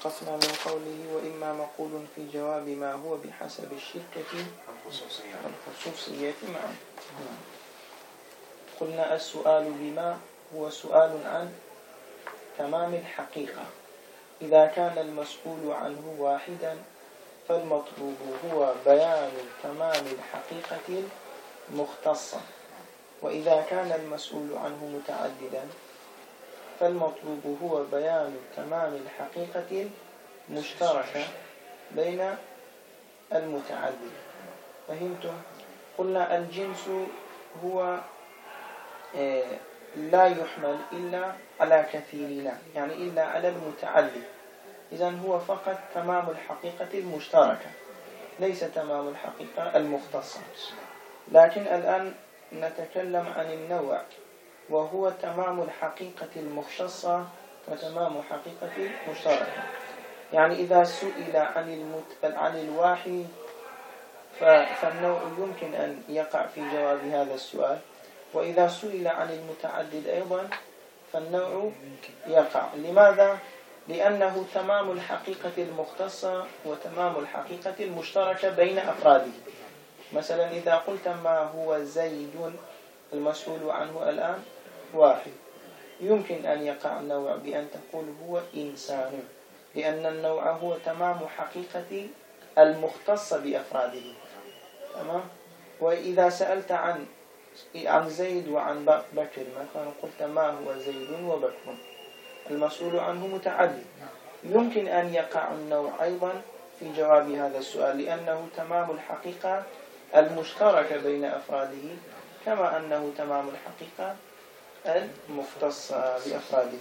وقفنا من قوله وإما مقول في جواب ما هو بحسب الشركة والخصوصية معا. قلنا السؤال بما هو سؤال عن تمام الحقيقة. إذا كان المسؤول عنه واحدا فالمطلوب هو بيان تمام الحقيقة المختصة، وإذا كان المسؤول عنه متعددا فالمطلوب هو بيان تمام الحقيقة المشتركة بين المتعدد. فهمتم؟ قلنا الجنس هو لا يحمل إلا على كثيرين، يعني إلا على المتعدد. إذن هو فقط تمام الحقيقة المشتركة، ليس تمام الحقيقة المختصة. لكن الآن نتكلم عن النوع، وهو تمام الحقيقة المختصة وتمام حقيقة المشتركة. يعني إذا سئل عن الواحد فالنوع يمكن أن يقع في جواب هذا السؤال، وإذا سئل عن المتعدد أيضا فالنوع يقع. لماذا؟ لأنه تمام الحقيقة المختصة وتمام الحقيقة المشتركة بين أفراده. مثلا إذا قلت ما هو زيد، المسؤول عنه الآن واحد، يمكن أن يقع النوع بأن تقول هو إنسان، لأن النوع هو تمام حقيقة المختصة بأفراده. تمام؟ وإذا سألت عن زيد وعن بكر مثلا، قلت ما هو زيد وبكر، المسؤول عنه متعدد، يمكن أن يقع النوع أيضا في جواب هذا السؤال، لأنه تمام الحقيقة المشتركة بين أفراده كما أنه تمام الحقيقة المختصة بأفراده.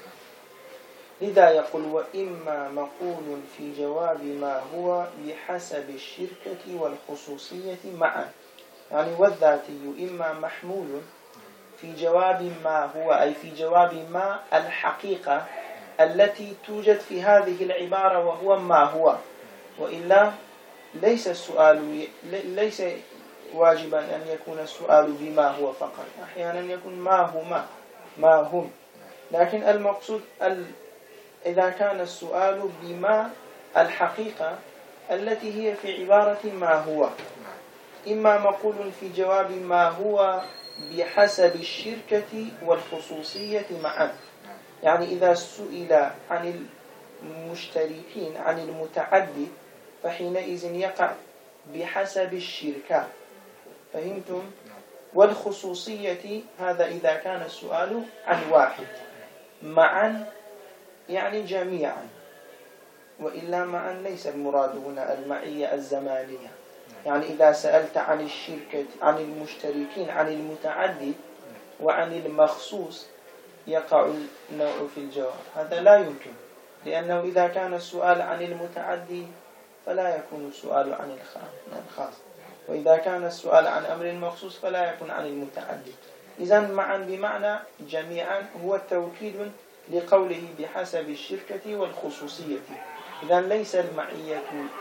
لذا يقول وإما مقول في جواب ما هو بحسب الشركة والخصوصية معا. يعني والذاتي إما محمول في جواب ما هو، أي في جواب ما الحقيقة التي توجد في هذه العبارة وهو ما هو، وإلا ليس السؤال ليس واجبا أن يكون السؤال بما هو فقط، أحيانا يكون ما هم. لكن المقصود إذا كان السؤال بما الحقيقة التي هي في عبارة ما هو. إما مقول في جواب ما هو بحسب الشركة والخصوصية معا. يعني إذا سئل عن المشتركين عن المتعدد فحينئذ يقع بحسب الشركة. فهمتم؟ والخصوصية هذا إذا كان السؤال عن واحد. معا يعني جميعا، وإلا معا ليس المراد هنا المعية الزمانية. يعني إذا سألت عن الشركة عن المشتركين عن المتعدد وعن المخصوص يقع النوع في الجواب، هذا لا يمكن، لأنه إذا كان السؤال عن المتعدد فلا يكون السؤال عن الخاص، وإذا كان السؤال عن أمر مخصوص فلا يكون عن المتعدد. إذن معا بمعنى جميعا هو توكيد لقوله بحسب الشركة والخصوصية. إذن ليس المعية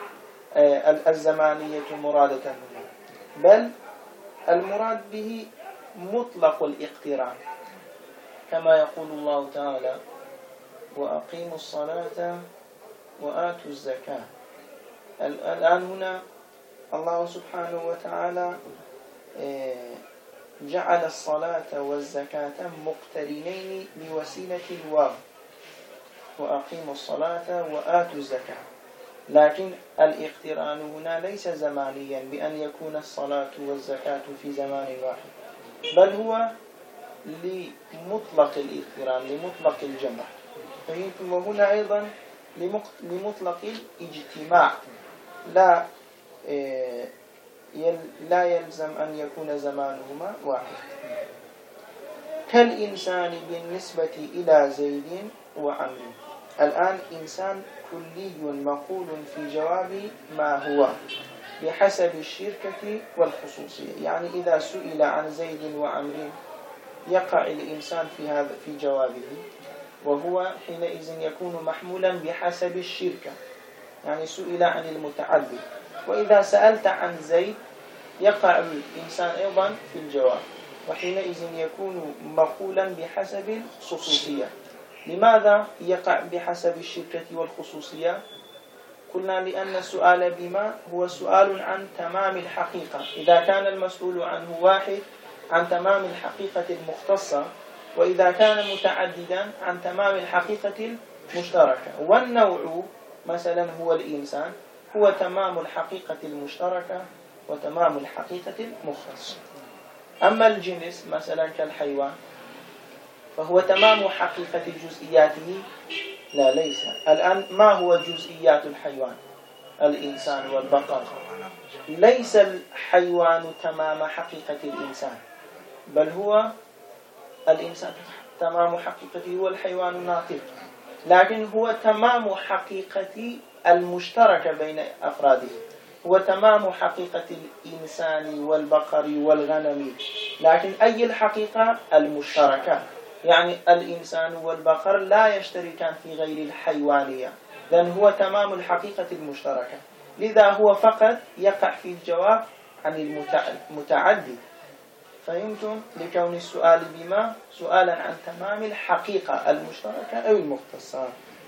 الزمانية مرادة هنا، بل المراد به مطلق الاقتران، كما يقول الله تعالى وأقيموا الصلاة وآتوا الزكاة. الآن هنا الله سبحانه وتعالى جعل الصلاة والزكاة مقترنين بوسيلة الواو، وأقيموا الصلاة وآتوا الزكاة. لكن الاقتران هنا ليس زمانيا بأن يكون الصلاة والزكاة في زمان واحد، بل هو لمطلق الاقتران، لمطلق الجمع. فهمتم؟ وهنا أيضا لمطلق الاجتماع، لا يلزم أن يكون زمانهما واحد. كالإنسان بالنسبة إلى زيد وعمرو. الآن إنسان كلي مقول في جواب ما هو بحسب الشركة والخصوصية. يعني إذا سئل عن زيد وعمرو يقع الإنسان في جوابه، وهو حينئذ يكون محمولا بحسب الشركة، يعني سئل عن المتعدد. وإذا سألت عن زيد يقع الإنسان أيضا في الجواب، وحينئذ يكون مقولا بحسب الخصوصية. لماذا يقع بحسب الشركة والخصوصية؟ قلنا لأن السؤال بما هو سؤال عن تمام الحقيقة، إذا كان المسؤول عنه واحد عن تمام الحقيقة المختصة، وإذا كان متعددا عن تمام الحقيقة المشتركة. والنوع مثلا هو الإنسان، هو تمام الحقيقة المشتركة وتمام الحقيقة المختصة. أما الجنس مثلا كالحيوان فهو تمام حقيقة جزئياته، لا ليس. الآن ما هو جزئيات الحيوان؟ الإنسان والبقر. ليس الحيوان تمام حقيقة الإنسان، بل هو الإنسان تمام حقيقته هو الحيوان الناطق، لكن هو تمام حقيقة المشتركة بين أفراده، هو تمام حقيقة الإنسان والبقر والغنم، لكن أي الحقيقة المشتركة، يعني الإنسان والبقر لا يشتركان في غير الحيوانية، لأن هو تمام الحقيقة المشتركة. لذا هو فقط يقع في الجواب عن المتعدد. فهمتم؟ لكون السؤال بما سؤالا عن تمام الحقيقة المشتركة أو المختصة.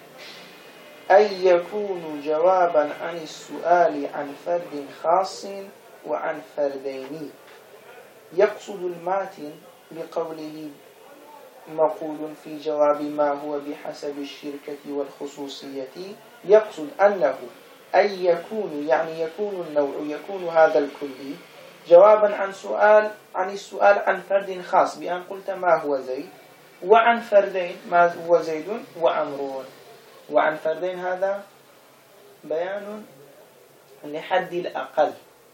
أي يكون جوابا عن السؤال عن فرد خاص وعن فردين. يقصد الماتن بقوله مقول في جواب ما هو بحسب الشركة والخصوصية، يقصد أنه أي يكون، يعني يكون النوع، يكون هذا الكلي جوابا عن السؤال عن فرد خاص بأن قلت ما هو زيد، وعن فردين ما هو زيد وعمرو. وعن فردين هذا بيان لحد الأقل،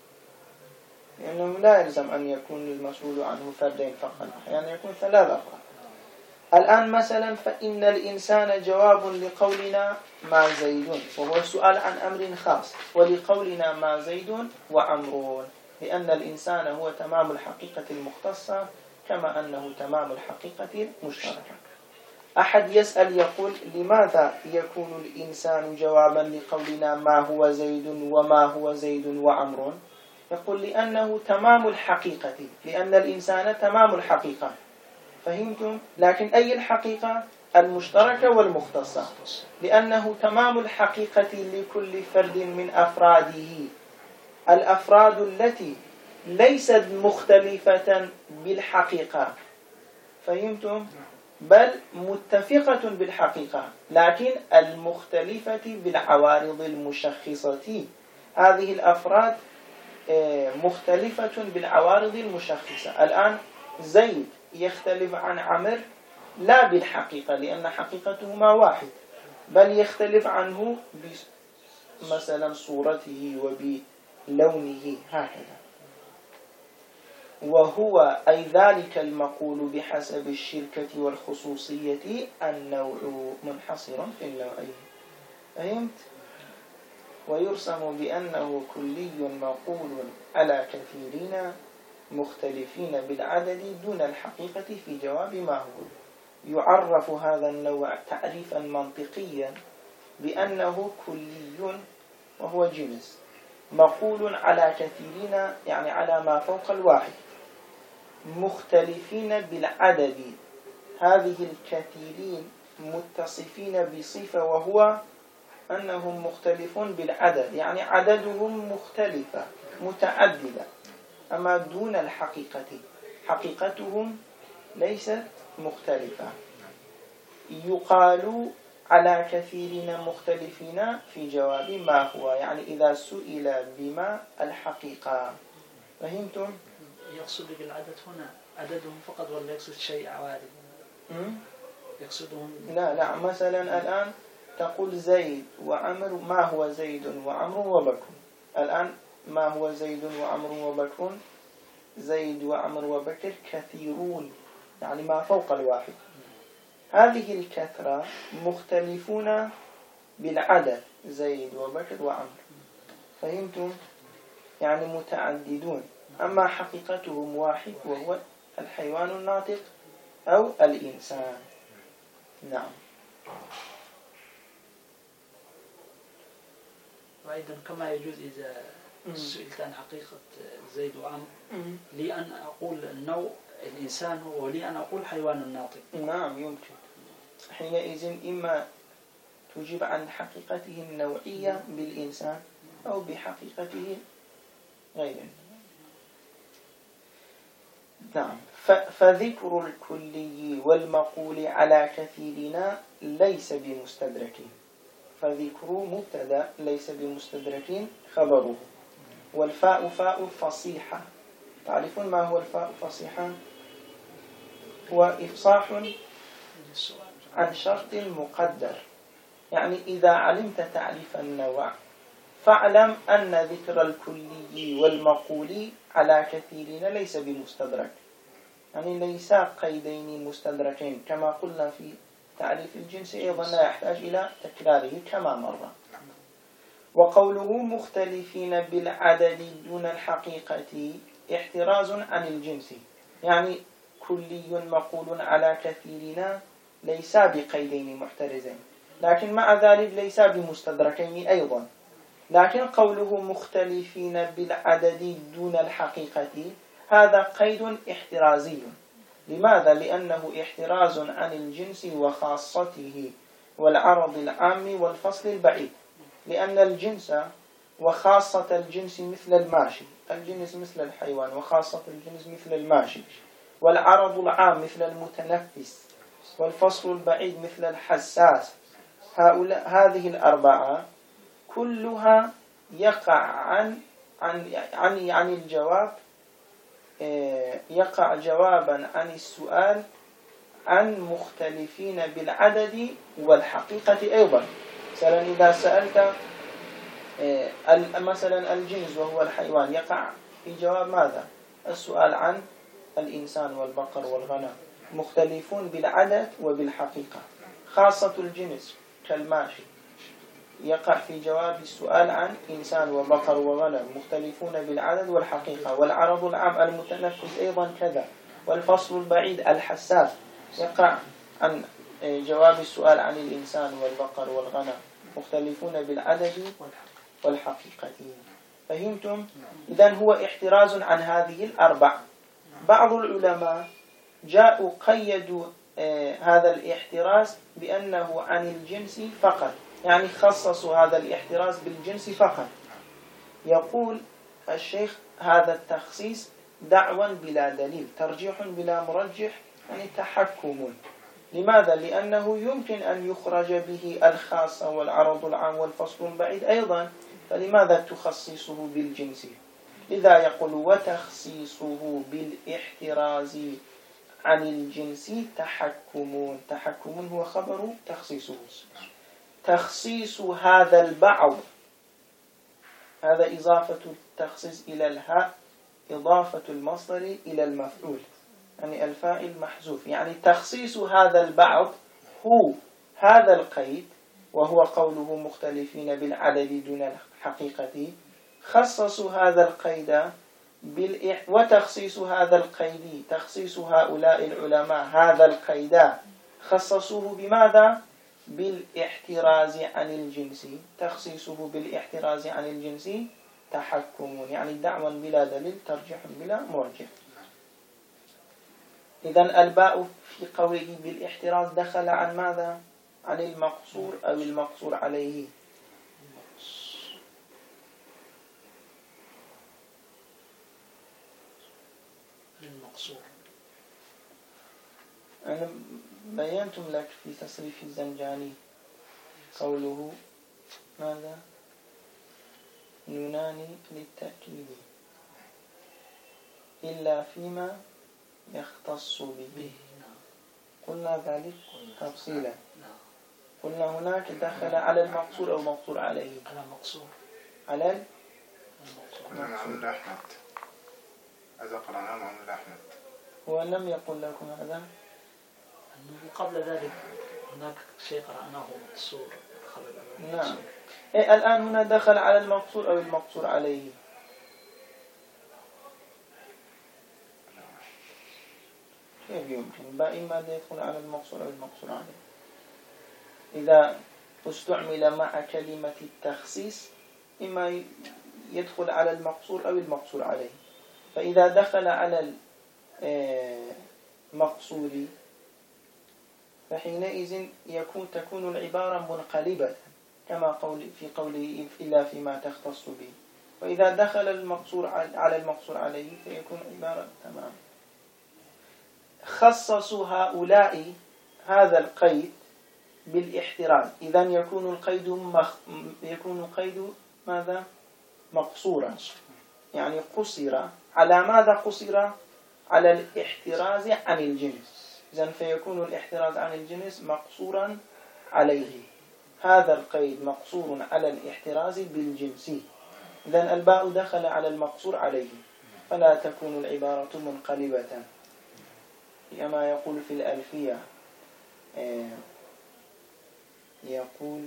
لأنه لا يلزم أن يكون المسؤول عنه فردين فقط، أحيانا يكون 3 أفراد. الآن مثلا فإن الإنسان جواب لقولنا ما زيد، وهو السؤال عن أمر خاص، ولقولنا ما زيد وعمرو، لأن الإنسان هو تمام الحقيقة المختصة كما أنه تمام الحقيقة المشتركة. أحد يسأل يقول لماذا يكون الإنسان جوابا لقولنا ما هو زيد وما هو زيد وعمرو؟ يقول لأنه تمام الحقيقة، لأن الإنسان تمام الحقيقة. فهمتم؟ لكن أي الحقيقة؟ المشتركة والمختصة، لأنه تمام الحقيقة لكل فرد من أفراده، الأفراد التي ليست مختلفة بالحقيقة. فهمتم؟ بل متفقة بالحقيقة، لكن المختلفة بالعوارض المشخصة. هذه الأفراد مختلفة بالعوارض المشخصة. الآن زيد يختلف عن عمر لا بالحقيقة، لأن حقيقتهما واحد، بل يختلف عنه مثلا صورته وبلونه هكذا. وهو أي ذلك المقول بحسب الشركة والخصوصية النوع منحصر في النوعين. فهمت؟ ويرسم بأنه كلي مقول على كثيرين مختلفين بالعدد دون الحقيقة في جواب ما هو. يعرف هذا النوع تعريفا منطقيا بأنه كلي وهو جنس مقول على كثيرين، يعني على ما فوق الواحد، مختلفين بالعدد. هذه الكثيرين متصفين بصفة، وهو أنهم مختلفون بالعدد، يعني عددهم مختلفة متعددة، أما دون الحقيقة حقيقتهم ليست مختلفة. يقال على كثيرين مختلفين في جواب ما هو، يعني إذا سئل بما الحقيقة. فهمتم؟ يقصد بالعدد هنا عددهم فقط ولا يقصد شيء عوارض؟ يقصدهم لا مثلا الآن تقول زيد وعمر، ما هو زيد وعمر وبكر؟ الآن ما هو زيد وعمر وبكر؟ زيد وعمر وبكر كثيرون، يعني ما فوق الواحد. هذه الكثرة مختلفون بالعدد، زيد وبكر وعمر. فهمتم؟ يعني متعددون، أما حقيقتهم واحد، وهو الحيوان الناطق أو الإنسان. نعم. وأيضا كما يجوز إذا سئلت عن حقيقة زيد وعمر لي أن أقول النوع الإنسان ولي أن أقول حيوان الناطق. نعم يمكن. حينئذ إما تجيب عن حقيقته النوعية بالإنسان أو بحقيقته غيره. نعم. فذكر الكلي والمقول على كثيرنا ليس بمستدرك. فذكر مبتدا ليس بمستدرك خبره. والفاء فاء فصيحة. تعرفون ما هو الفاء فصيحة؟ هو إفصاح عن شرط مقدر. يعني إذا علمت تعريف النوع فاعلم أن ذكر الكلي والمقول على كثيرين ليس بمستدرك، يعني ليس قيدين مستدركين كما قلنا في تعريف الجنس، أيضا لا يحتاج إلى تكراره كما مر. وقوله مختلفين بالعدد دون الحقيقة احتراز عن الجنس، يعني كلي مقول على كثيرنا ليس بقيدين محترزين، لكن مع ذلك ليس بمستدركين أيضا. لكن قوله مختلفين بالعدد دون الحقيقة هذا قيد احترازي. لماذا؟ لأنه احتراز عن الجنس وخاصته والعرض العام والفصل البعيد. لأن الجنس وخاصة الجنس مثل الماشي، الجنس مثل الحيوان وخاصة الجنس مثل الماشي، والعرض العام مثل المتنفس، والفصل البعيد مثل الحساس. هذه الأربعة كلها يقع عن الجواب، يقع جوابا عن السؤال عن مختلفين بالعدد والحقيقة أيضا. مثلا إذا سألت مثلا الجنس وهو الحيوان، يقع في جواب ماذا؟ السؤال عن الإنسان والبقر والغنم، مختلفون بالعدد وبالحقيقة. خاصة الجنس كالماشي يقع في جواب السؤال عن إنسان وبقر وغنم، مختلفون بالعدد والحقيقة. والعرض العام المتنفس أيضا كذا. والفصل البعيد الحساس يقع عن جواب السؤال عن الإنسان والبقر والغنم، مختلفون بالعدد والحقيقة. فهمتم؟ إذن هو احتراز عن هذه الأربع. بعض العلماء جاءوا قيدوا هذا الاحتراز بأنه عن الجنس فقط، يعني خصصوا هذا الاحتراز بالجنس فقط. يقول الشيخ هذا التخصيص دعوى بلا دليل، ترجيح بلا مرجح، يعني تحكم. لماذا؟ لأنه يمكن أن يخرج به الخاص والعرض العام والفصل البعيد أيضا، فلماذا تخصصه بالجنس؟ لذا يقول وتخصيصه بالاحتراز عن الجنس تحكم. تحكم هو خبر تخصيصه. تخصيص هذا البعض، هذا إضافة التخصيص إلى الهاء، إضافة المصدر إلى المفعول، يعني الفاعل محذوف. يعني تخصيص هذا البعض هو هذا القيد، وهو قوله مختلفين بالعدد دون الحقيقة. خصصوا هذا القيد وتخصيص هذا القيد، تخصيص هؤلاء العلماء هذا القيد خصصوه بماذا؟ بالاحتراز عن الجنس. تخصيصه بالاحتراز عن الجنس تحكم، يعني دعوى بلا دليل، ترجيح بلا مرجح. إذن الباء في قوله بالاحتراز دخل عن ماذا؟ عن المقصور أو المقصور عليه. المقصور. أنا بينتم لك في تصريف الزنجاني قوله ماذا؟ نونان للتأكيد إلا فيما يختص به. قلنا ذلك تفصيلا. قلنا هناك دخل على المقصور أو مقصور عليه. على المقصور. على المقصور. أحمد. هذا قرأناه عن أحمد. هو لم يقل لكم هذا؟ قبل ذلك هناك شيء قرأناه مقصور. نعم. الآن هنا دخل على المقصور أو المقصور عليه. كيف يمكن؟ إما يدخل على المقصور أو المقصور عليه. إذا استعمل مع كلمة التخصيص إما يدخل على المقصور أو المقصور عليه. فإذا دخل على المقصور فحينئذ تكون العبارة منقلبة كما في قوله إلا فيما تختص به. وإذا دخل المقصور على المقصور عليه فيكون عبارة تمام. خصصوا هؤلاء هذا القيد بالاحتراز. إذا يكون القيد ماذا؟ مقصورا، يعني قصر على ماذا؟ قصر على الاحتراز عن الجنس. إذن فيكون الاحتراز عن الجنس مقصورا عليه. هذا القيد مقصور على الاحتراز بالجنس. إذن الباء دخل على المقصور عليه، فلا تكون العبارة منقلبة كما يقول في الألفية. يقول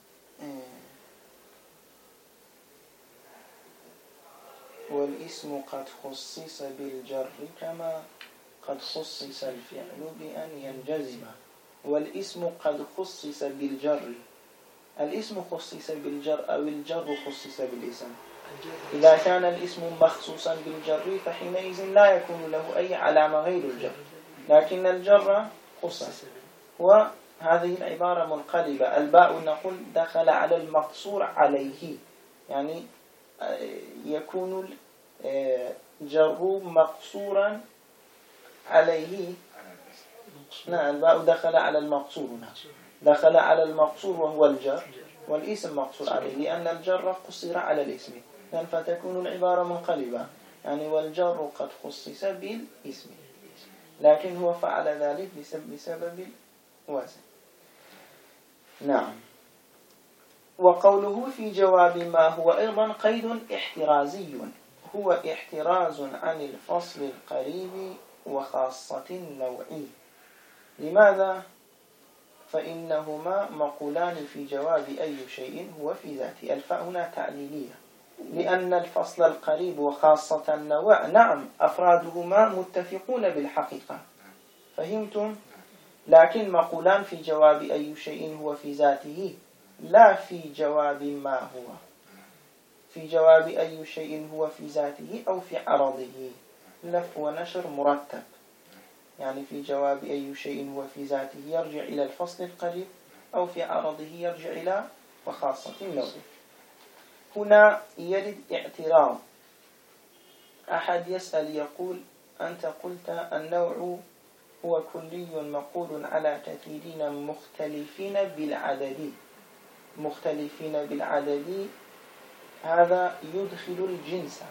والاسم قد خصص بالجر كما قد خصص الفعل بأن ينجزم. والاسم قد خصص بالجر، الاسم خصص بالجر أو الجر خصص بالاسم. إذا كان الاسم مخصوصا بالجر فحينئذ لا يكون له أي علامة غير الجر، لكن الجر خصص. وهذه العبارة منقلبة. الباء نقول دخل على المقصور عليه، يعني يكون الجر مقصورا عليه. نعم، الباء دخل على المقصور، دخل على المقصور وهو الجر، والاسم مقصور عليه لأن الجر قصر على الاسم، فتكون العبارة منقلبة، يعني والجر قد خصص بالاسم، لكن هو فعل ذلك بسبب الوزن. نعم. وقوله في جواب ما هو أيضا قيد احترازي، هو احتراز عن الفصل القريب وخاصة النوعي. لماذا؟ فإنهما مقولان في جواب أي شيء هو في ذاته. الفاء هنا تعليلية، لأن الفصل القريب وخاصة النوع نعم أفرادهما متفقون بالحقيقة، فهمتم؟ لكن مقولان في جواب أي شيء هو في ذاته، لا في جواب ما هو. في جواب أي شيء هو في ذاته أو في عرضه، لف ونشر مرتب، يعني في جواب أي شيء هو في ذاته يرجع إلى الفصل القريب، أو في عرضه يرجع إلى وخاصة النوع. هنا يرد اعتراض. أحد يسأل يقول أنت قلت النوع هو كلي مقول على كثيرين مختلفين بالعدد. مختلفين بالعدد هذا يدخل الجنس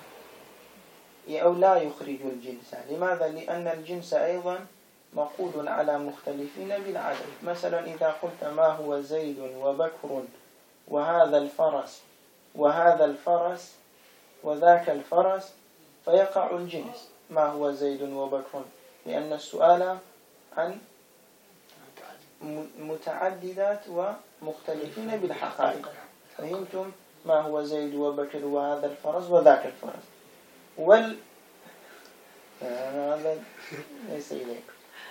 أو لا يخرج الجنس. لماذا؟ لأن الجنس أيضا مقول على مختلفين بالعدد. مثلا إذا قلت ما هو زيد وبكر وهذا الفرس وهذا الفرس وذاك الفرس، فيقع الجنس ما هو زيد وبكر، لأن السؤال عن متعددات ومختلفين بالحقائق. فهمتم؟ ما هو زيد وبكر وهذا الفرس وذاك الفرس. هذا ليس إليك.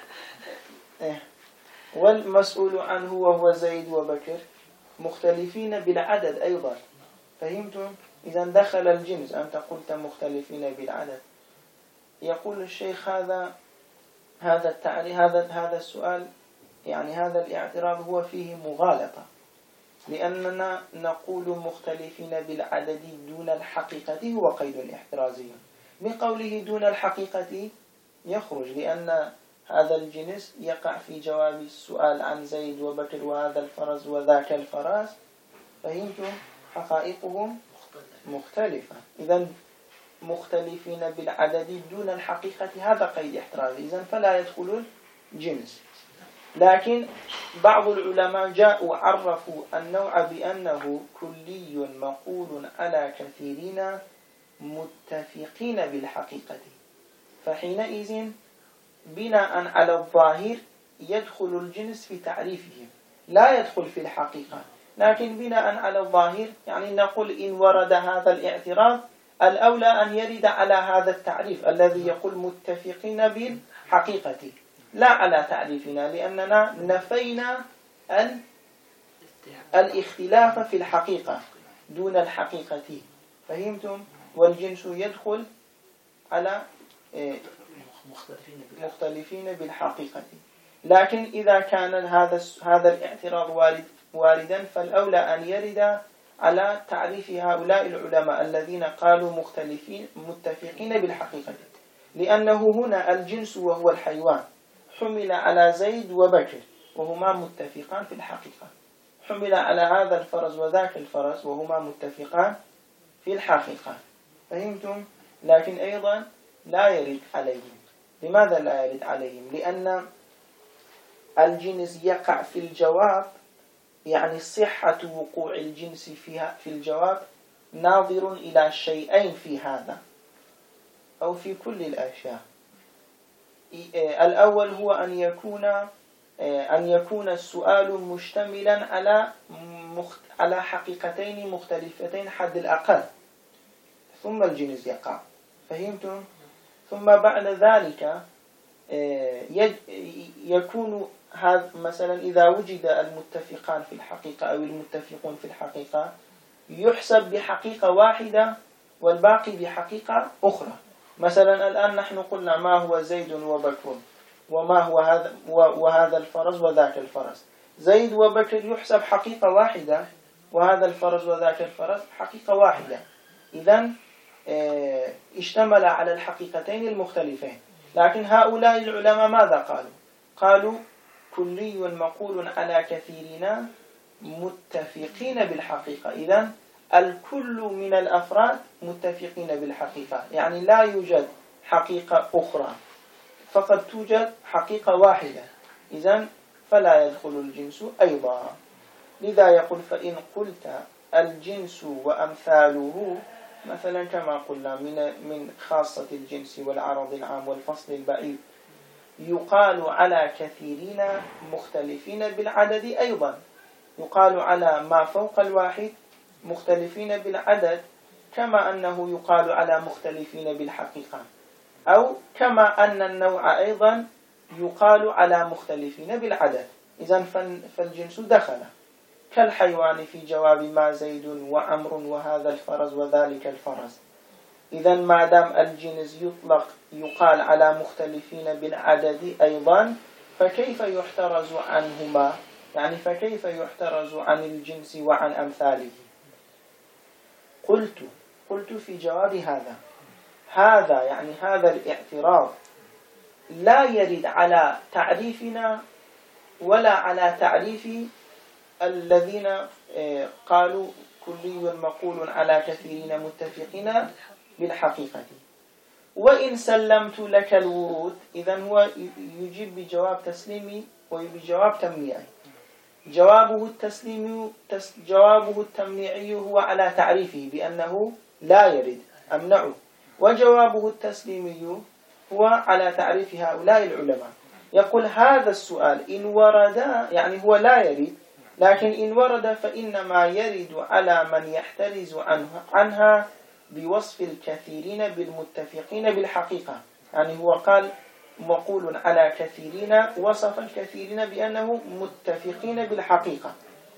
والمسؤول عنه وهو زيد وبكر مختلفين بالعدد أيضا. فهمتم؟ إذا دخل الجنس. أنت قلت مختلفين بالعدد. يقول الشيخ هذا التعريف، هذا السؤال، يعني هذا الاعتراض هو فيه مغالطة، لأننا نقول مختلفين بالعدد دون الحقيقة هو قيد احترازي. بقوله دون الحقيقة يخرج، لأن هذا الجنس يقع في جواب السؤال عن زيد وبكر وهذا الفرس وذاك الفرس. فهمتم؟ حقائقهم مختلفة. إذن مختلفين بالعدد دون الحقيقة هذا قيد احترازي، إذن فلا يدخل الجنس. لكن بعض العلماء جاءوا عرفوا النوع بأنه كلي مقول على كثيرين متفقين بالحقيقة، فحينئذ بناء على الظاهر يدخل الجنس في تعريفهم، لا يدخل في الحقيقة. لكن بناء على الظاهر يعني نقول إن ورد هذا الاعتراض الأولى أن يرد على هذا التعريف الذي يقول متفقين بالحقيقة، لا على تعريفنا، لأننا نفينا الاختلاف في الحقيقة دون الحقيقة. فهمتم؟ والجنس يدخل على مختلفين بالحقيقة. لكن إذا كان هذا الاعتراض واردا فالأولى أن يرد على تعريف هؤلاء العلماء الذين قالوا متفقين بالحقيقة، لأنه هنا الجنس وهو الحيوان حمل على زيد وبكر وهما متفقان في الحقيقة، حمل على هذا الفرس وذاك الفرس وهما متفقان في الحقيقة. فهمتم؟ لكن أيضا لا يرد عليهم. لماذا لا يرد عليهم؟ لأن الجنس يقع في الجواب، يعني صحة وقوع الجنس فيها في الجواب ناظر إلى شيئين في هذا أو في كل الأشياء. الأول هو أن يكون السؤال مشتملا على حقيقتين مختلفتين حد الأقل، ثم الجنس يقع. فهمتم؟ ثم بعد ذلك يكون هذا مثلا إذا وجد المتفقان في الحقيقة أو المتفقون في الحقيقة يحسب بحقيقة واحدة والباقي بحقيقة أخرى. مثلا الآن نحن قلنا ما هو زيد وبكر وما هو هذا الفرس وذاك الفرس. زيد وبكر يحسب حقيقة واحدة وهذا الفرس وذاك الفرس حقيقة واحدة، إذن اشتمل على الحقيقتين المختلفين. لكن هؤلاء العلماء ماذا قالوا؟ قالوا كلي مقول على كثيرنا متفقين بالحقيقة. إذن الكل من الأفراد متفقين بالحقيقة، يعني لا يوجد حقيقة أخرى، فقد توجد حقيقة واحدة. إذن فلا يدخل الجنس أيضا. لذا يقول فإن قلت الجنس وأمثاله، مثلا كما قلنا من خاصة الجنس والعرض العام والفصل البعيد، يقال على كثيرين مختلفين بالعدد أيضا، يقال على ما فوق الواحد مختلفين بالعدد، كما أنه يقال على مختلفين بالحقيقة، أو كما أن النوع أيضا يقال على مختلفين بالعدد. إذن فالجنس دخل كالحيوان في جواب ما زيد وعمر وهذا الفرس وذلك الفرس. إذن ما دام الجنس يقال على مختلفين بالعدد أيضا، فكيف يحترز عنهما؟ يعني فكيف يحترز عن الجنس وعن أمثاله؟ قلت في جواب هذا يعني هذا الاعتراض لا يرد على تعريفنا ولا على تعريف الذين قالوا كلي مقول على كثيرين متفقين بالحقيقة. وإن سلمت لك الورود، إذن هو يجيب بجواب تسليمي وبجواب تمنيعي. جوابه التمنيعي هو على تعريفه بأنه لا يرد، أمنعه. وجوابه التسليمي هو على تعريف هؤلاء العلماء. يقول هذا السؤال إن ورد، يعني هو لا يرد، لكن إن ورد فإنما يرد على من يحترز عنها بوصف الكثيرين بالمتفقين بالحقيقة. يعني هو قال مقول على كثيرين، وصف الكثيرين بأنه متفقين بالحقيقة.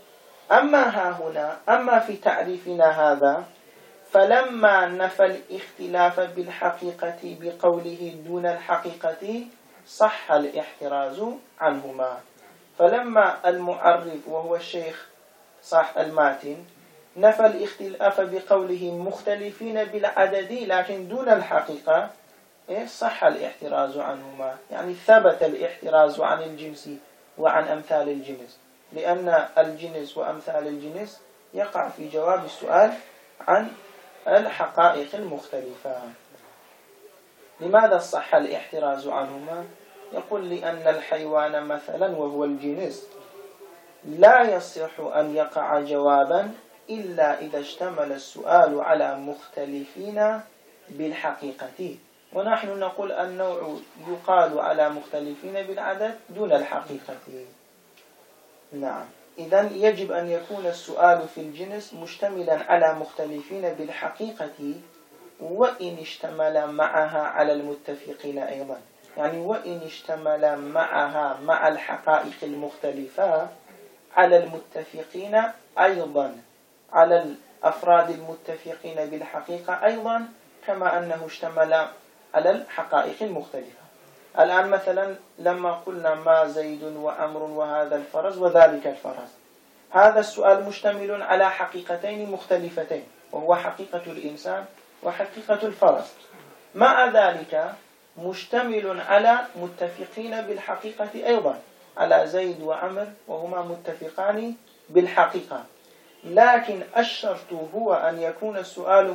أما في تعريفنا هذا فلما نفى الاختلاف بالحقيقة بقوله دون الحقيقة صح الاحتراز عنهما. فلما المعرف وهو الشيخ صح الماتن نفى الاختلاف بقوله مختلفين بالعدد لكن دون الحقيقة، صح الاحتراز عنهما، يعني ثبت الاحتراز عن الجنس وعن أمثال الجنس، لأن الجنس وأمثال الجنس يقع في جواب السؤال عن الحقائق المختلفة. لماذا صح الاحتراز عنهما؟ يقول لأن الحيوان مثلا وهو الجنس لا يصح أن يقع جوابا إلا إذا اشتمل السؤال على مختلفين بالحقيقة، ونحن نقول النوع يقال على مختلفين بالعدد دون الحقيقة. نعم، إذن يجب أن يكون السؤال في الجنس مشتملا على مختلفين بالحقيقة، وإن اشتمل معها على المتفقين أيضا، يعني وإن اشتمل معها مع الحقائق المختلفة على المتفقين أيضا، على الأفراد المتفقين بالحقيقة أيضا، كما أنه اشتمل على الحقائق المختلفة. الآن مثلا لما قلنا ما زيد وأمر وهذا الفرس وذلك الفرس، هذا السؤال مشتمل على حقيقتين مختلفتين، وهو حقيقة الإنسان وحقيقة الفرس. مع ذلك مشتمل على متفقين بالحقيقة أيضا، على زيد وعمر وهما متفقان بالحقيقة، لكن الشرط هو أن يكون السؤال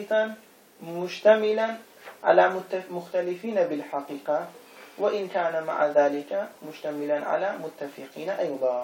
مشتملا على مختلفين بالحقيقة، وإن كان مع ذلك مشتملا على متفقين أيضا.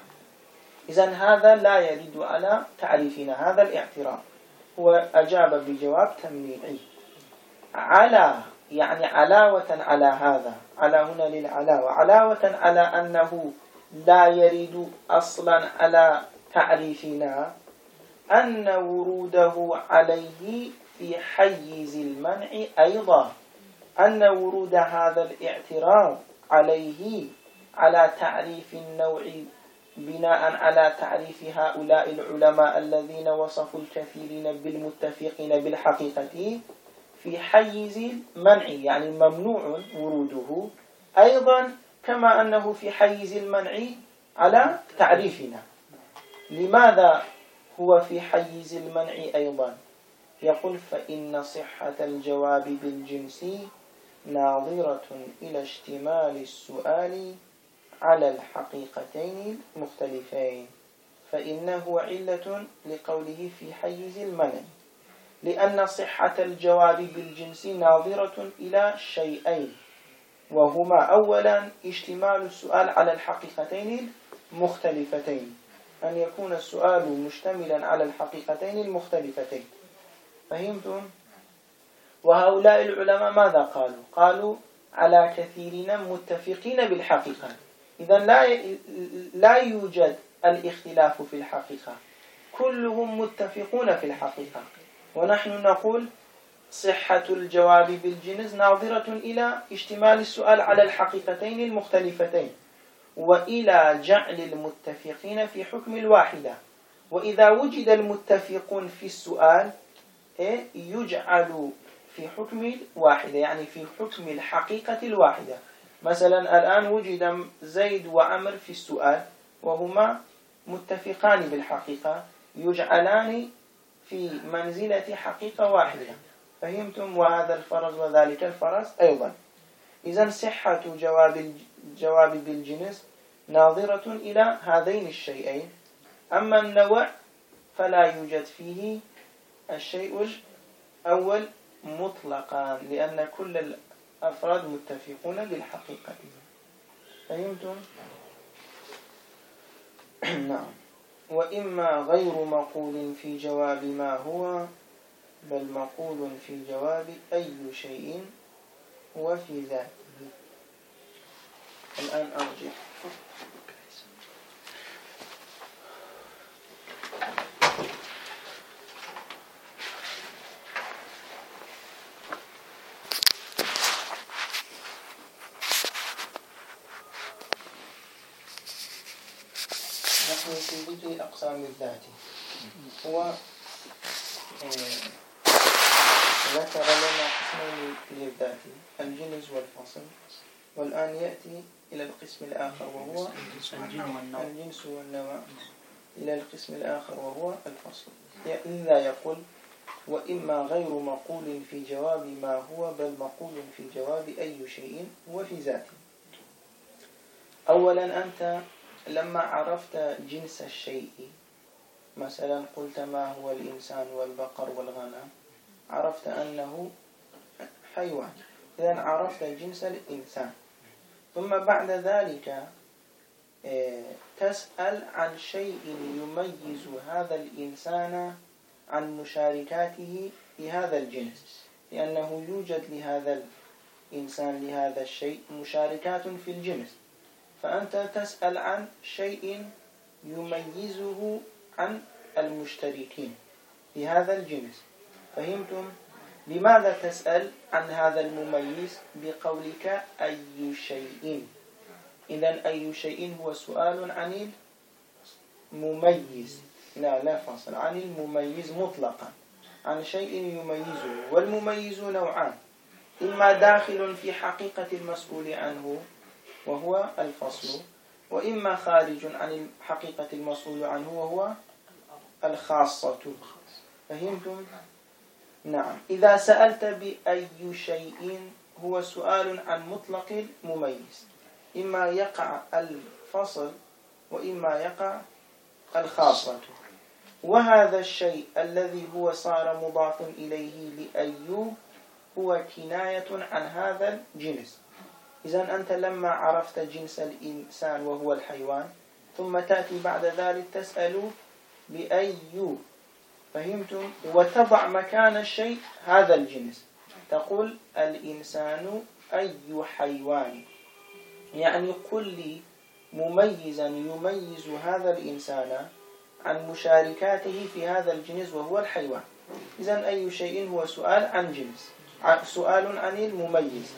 إذن هذا لا يرد على تعريفنا، هذا الاعتراف هو أجاب بجواب تمنيعي على، يعني علاوة على هذا، على هنا للعلاوة، علاوة على أنه لا يرد أصلا على تعريفنا، أن وروده عليه في حيز المنع أيضا، أن ورود هذا الاعتراض عليه على تعريف النوع بناء على تعريف هؤلاء العلماء الذين وصفوا الكثيرين بالمتفقين بالحقيقة في حيز المنع، يعني ممنوع وروده أيضا، كما أنه في حيز المنع على تعريفنا. لماذا هو في حيز المنع أيضا؟ يقول فإن صحة الجواب بالجنس ناظرة إلى اشتمال السؤال على الحقيقتين المختلفين، فإنه علة لقوله في حيز المنع، لأن صحة الجواب بالجنس ناظرة إلى شيئين، وهما أولا اشتمال السؤال على الحقيقتين المختلفتين، أن يكون السؤال مشتملا على الحقيقتين المختلفتين. فهمتم؟ وهؤلاء العلماء ماذا قالوا؟ قالوا على كثيرين متفقين بالحقيقة، إذن لا يوجد الاختلاف في الحقيقة، كلهم متفقون في الحقيقة، ونحن نقول صحة الجواب بالجنس ناظرة إلى اشتمال السؤال على الحقيقتين المختلفتين، وإلى جعل المتفقين في حكم الواحدة. وإذا وجد المتفقون في السؤال يجعل في حكم الواحدة، يعني في حكم الحقيقة الواحدة. مثلا الآن وجد زيد وعمر في السؤال وهما متفقان بالحقيقة، يجعلان في منزلة حقيقة واحدة. فهمتم؟ وهذا الفرس وذلك الفرس أيضا. إذن صحة جواب بالجنس ناظرة إلى هذين الشيئين، أما النوع فلا يوجد فيه الشيء الأول مطلقا، لأن كل الأفراد متفقون بالحقيقة. فهمتم؟ نعم. وإما غير مقول في جواب ما هو، بل مقول في جواب أي شيء هو في ذاته. الآن أرجع. نحن في بدء أقسام الذات، هو ذكر لنا قسمين للذات، الجنس والفصل، والآن يأتي إلى القسم الآخر وهو الجنس والنوع، إلى القسم الآخر وهو الفصل. إذا يقول وإما غير مقول في جواب ما هو، بل مقول في جواب أي شيء هو في ذاته. أولا أنت لما عرفت جنس الشيء، مثلا قلت ما هو الإنسان والبقر والغنم، عرفت أنه حيوان، إذن عرفت جنس الإنسان. ثم بعد ذلك تسأل عن شيء يميز هذا الإنسان عن مشاركاته في هذا الجنس، لأنه يوجد لهذا الإنسان لهذا الشيء مشاركات في الجنس، فأنت تسأل عن شيء يميزه عن المشتركين في هذا الجنس. فهمتم؟ لماذا تسأل عن هذا المميز بقولك أي شيء؟ إذن أي شيء هو سؤال عن المميز، لا فصل، عن المميز مطلقا، عن شيء يميزه. والمميز نوعان، إما داخل في حقيقة المسؤول عنه وهو الفصل، وإما خارج عن حقيقة المسؤول عنه وهو الخاصة. فهمتم؟ نعم. إذا سألت بأي شيء هو سؤال عن مطلق المميز، إما يقع الفصل وإما يقع الخاصة. وهذا الشيء الذي هو صار مضاف إليه لأيوب هو كناية عن هذا الجنس. إذن أنت لما عرفت جنس الإنسان وهو الحيوان، ثم تأتي بعد ذلك تسأل بأيوب، فهمتم؟ وتضع مكان الشيء هذا الجنس، تقول الإنسان أي حيوان، يعني قل لي مميزا يميز هذا الإنسان عن مشاركاته في هذا الجنس وهو الحيوان. إذن أي شيء هو سؤال عن جنس، سؤال عن المميز.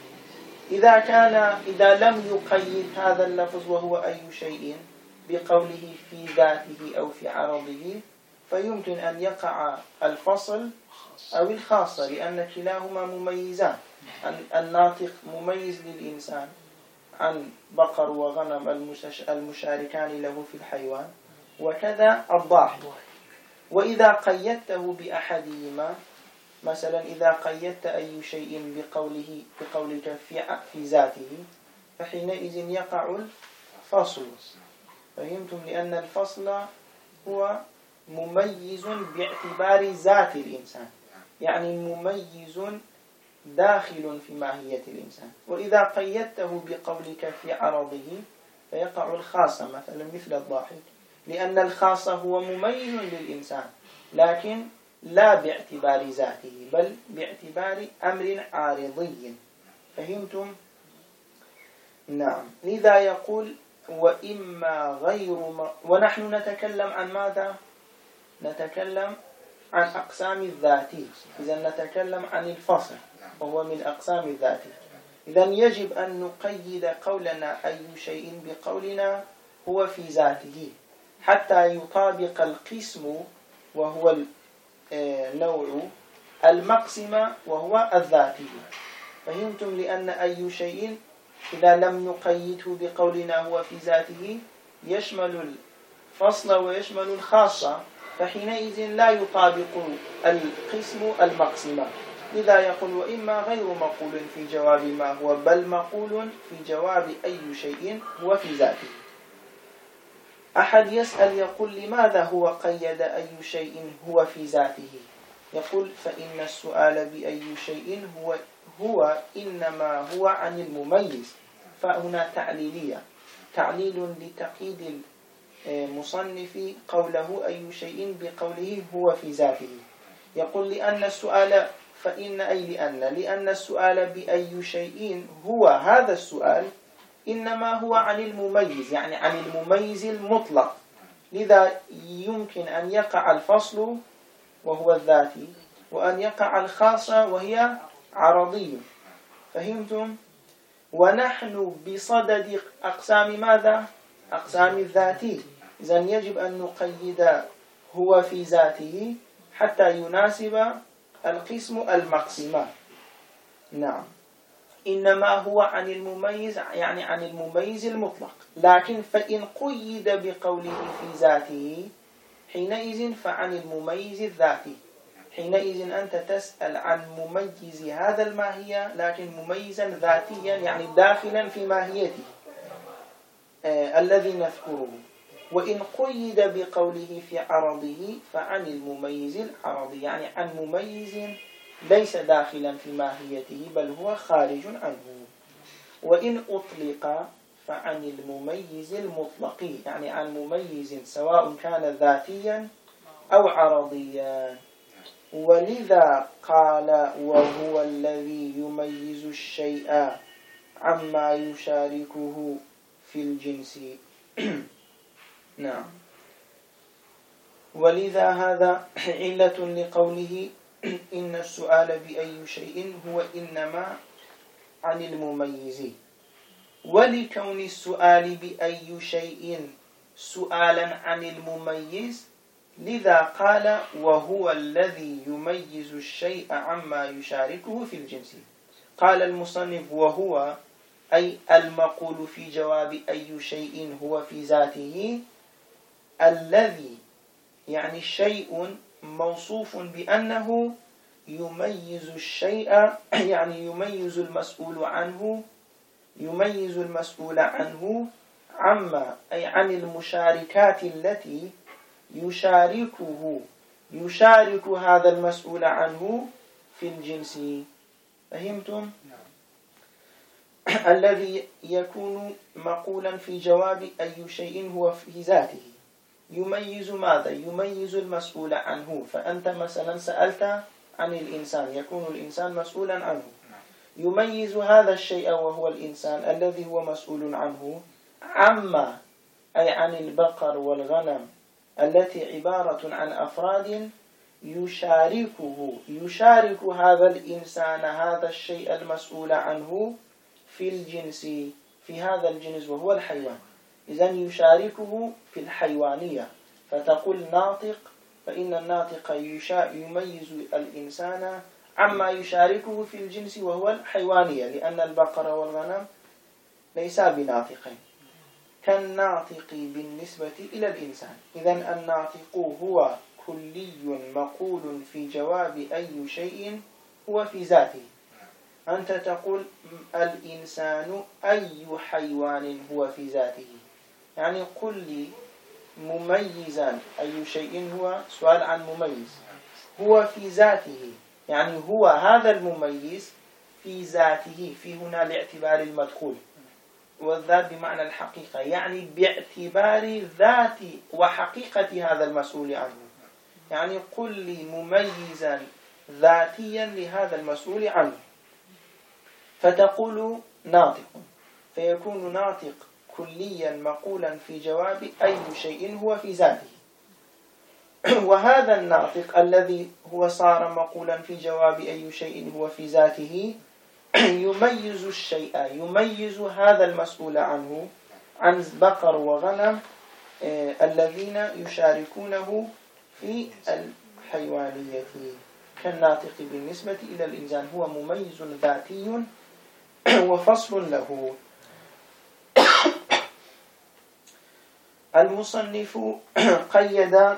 إذا لم يقيد هذا اللفظ وهو أي شيء بقوله في ذاته أو في عرضه، فيمكن أن يقع الفصل أو الخاصة، لأن كلاهما مميزان. الناطق مميز للإنسان عن بقر وغنم المشاركان له في الحيوان، وكذا الضاحك. وإذا قيدته بأحدهما، مثلا إذا قيدت أي شيء بقولك في ذاته، فحينئذ يقع الفصل. فهمتم؟ لأن الفصل هو مميز باعتبار ذات الإنسان، يعني مميز داخل في ماهية الإنسان. وإذا قيدته بقولك في عرضه فيقع الخاصة، مثلا مثل الضاحك، لأن الخاصة هو مميز للإنسان لكن لا باعتبار ذاته بل باعتبار أمر عارضي. فهمتم؟ نعم. لذا يقول وإما ونحن نتكلم عن ماذا؟ نتكلم عن أقسام الذات، إذا نتكلم عن الفصل وهو من أقسام الذات. إذا يجب أن نقيد قولنا أي شيء بقولنا هو في ذاته حتى يطابق القسم وهو النوع المقسم وهو الذاتي. فهمتم؟ لأن أي شيء إذا لم نقيده بقولنا هو في ذاته يشمل الفصل ويشمل الخاصة، فحينئذ لا يطابق القسم المقسم. لذا يقول وإما غير مقول في جواب ما هو، بل مقول في جواب أي شيء هو في ذاته. أحد يسأل يقول لماذا هو قيد أي شيء هو في ذاته؟ يقول فإن السؤال بأي شيء هو إنما هو عن المميز. فهنا تعليلية، تعليل لتقييد المصنف قوله أي شيء بقوله هو في ذاته. يقول لأن السؤال لأن السؤال بأي شيء هو هذا السؤال إنما هو عن المميز، يعني عن المميز المطلق. لذا يمكن أن يقع الفصل وهو الذاتي، وأن يقع الخاصة وهي عرضية. فهمتم؟ ونحن بصدد أقسام ماذا؟ أقسام الذاتي. إذن يجب أن نقيد هو في ذاته حتى يناسب القسم المقسم. نعم. إنما هو عن المميز، يعني عن المميز المطلق. لكن فإن قيد بقوله في ذاته حينئذ فعن المميز الذاتي. حينئذ أنت تسأل عن مميز هذا الماهية، لكن مميزا ذاتيا يعني داخلا في ماهيته الذي نذكره. وإن قيد بقوله في عرضه فعن المميز العرضي، يعني عن مميز ليس داخلا في ماهيته بل هو خارج عنه. وإن أطلق فعن المميز المطلق، يعني عن مميز سواء كان ذاتيا أو عرضيا. ولذا قال وهو الذي يميز الشيء عما يشاركه في الجنس. نعم. ولذا هذا علة لقوله إن السؤال بأي شيء هو إنما عن المميز. ولكون السؤال بأي شيء سؤالا عن المميز لذا قال وهو الذي يميز الشيء عما يشاركه في الجنس. قال المصنف وهو أي المقول في جواب أي شيء هو في ذاته الذي يعني الشيء موصوف بأنه يميز الشيء يعني يميز المسؤول عنه عما أي عن المشاركات التي يشارك هذا المسؤول عنه في الجنس. فهمتم؟ الذي يكون مقولا في جواب أي شيء هو في ذاته يميز ماذا؟ يميز المسؤول عنه. فأنت مثلا سألت عن الإنسان، يكون الإنسان مسؤولا عنه، يميز هذا الشيء وهو الإنسان الذي هو مسؤول عنه عما أي عن البقر والغنم التي عبارة عن أفراد يشارك هذا الإنسان هذا الشيء المسؤول عنه في الجنس، في هذا الجنس وهو الحيوان. إذن يشاركه في الحيوانية، فتقول ناطق، فإن الناطق يميز الإنسان عما يشاركه في الجنس وهو الحيوانية، لأن البقر والغنم ليسا بناطقين كالناطق بالنسبة إلى الإنسان. إذن الناطق هو كلي مقول في جواب أي شيء هو في ذاته. أنت تقول الإنسان أي حيوان هو في ذاته، يعني قل لي مميزا أي شيء هو، سؤال عن مميز هو في ذاته، يعني هو هذا المميز في ذاته، في هنا لاعتبار المدخول، والذات بمعنى الحقيقة، يعني باعتبار ذات وحقيقة هذا المسؤول عنه. يعني قل لي مميزا ذاتيا لهذا المسؤول عنه، فتقول ناطق، فيكون ناطق كليا مقولا في جواب أي شيء هو في ذاته. وهذا الناطق الذي هو صار مقولا في جواب أي شيء هو في ذاته يميز الشيء، يميز هذا المسؤول عنه عن بقر وغنم الذين يشاركونه في الحيوانية كالناطق بالنسبة إلى الإنسان، هو مميز ذاتي وفصل له. المصنف قيد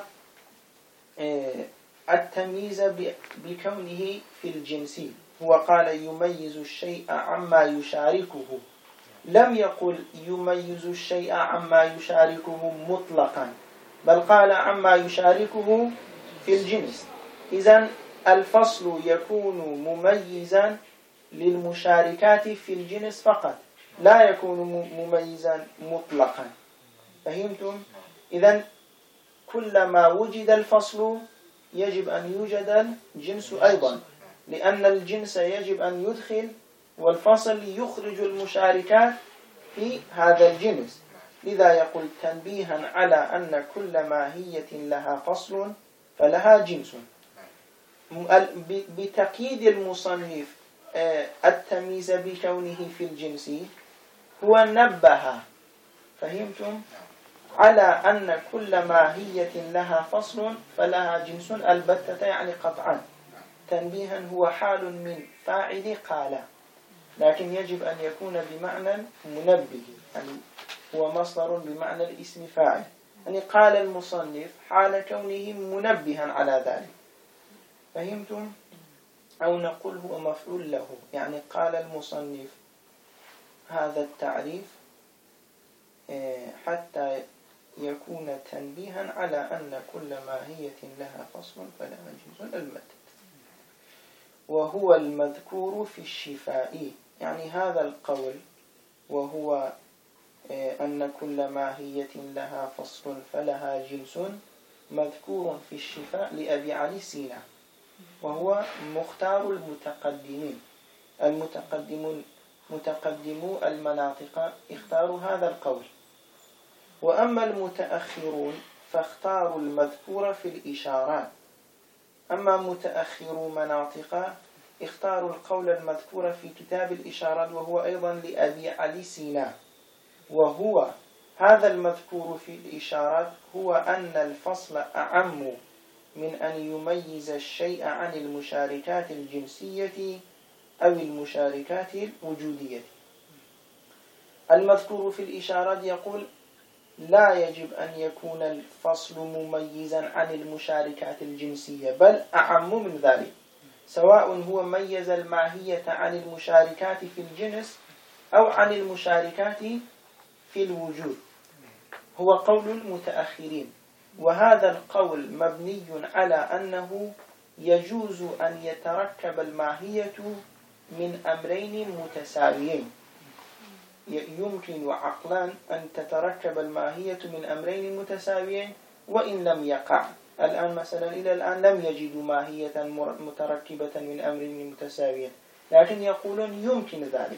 التمييز بكونه في الجنس، هو قال يميز الشيء عما يشاركه، لم يقل يميز الشيء عما يشاركه مطلقا، بل قال عما يشاركه في الجنس. إذن الفصل يكون مميزا للمشاركات في الجنس فقط، لا يكون مميزا مطلقا. فهمتم؟ إذن كلما وجد الفصل يجب أن يوجد الجنس أيضا، لأن الجنس يجب أن يدخل والفصل يخرج المشاركات في هذا الجنس. لذا يقول تنبيها على أن كل ماهية لها فصل فلها جنس. بتقييد المصنف التمييز بكونه في الجنس هو نبه، فهمتم؟ على أن كل ماهية لها فصل فلها جنس البتة، يعني قطعا. تنبيها هو حال من فاعل قال، لكن يجب أن يكون بمعنى منبه، يعني هو مصدر بمعنى الاسم فاعل، يعني قال المصنف حال كونه منبها على ذلك. فهمتم؟ أو نقول هو مفعول له، يعني قال المصنف هذا التعريف حتى يكون تنبيها على أن كل ماهية لها فصل فلها جنس المتت. وهو المذكور في الشفاء، يعني هذا القول وهو أن كل ماهية لها فصل فلها جنس مذكور في الشفاء لأبي علي سينا، وهو مختار المتقدمين. متقدمو المناطق اختاروا هذا القول، وأما المتأخرون فاختاروا المذكور في الإشارات. أما متأخرو مناطق اختاروا القول المذكور في كتاب الإشارات، وهو أيضا لأبي علي سينا. وهو هذا المذكور في الإشارات هو أن الفصل أعم من أن يميز الشيء عن المشاركات الجنسية أو المشاركات الوجودية. المذكور في الإشارات يقول لا يجب أن يكون الفصل مميزا عن المشاركات الجنسية، بل أعم من ذلك، سواء هو ميز الماهية عن المشاركات في الجنس أو عن المشاركات في الوجود. هو قول المتأخرين، وهذا القول مبني على أنه يجوز أن يتركب الماهية من أمرين متساويين. يمكن عقلا أن تتركب الماهية من أمرين متساويين وإن لم يقع. الآن مثلا إلى الآن لم يجدوا ماهية متركبة من أمرين متساويين، لكن يقولون يمكن ذلك.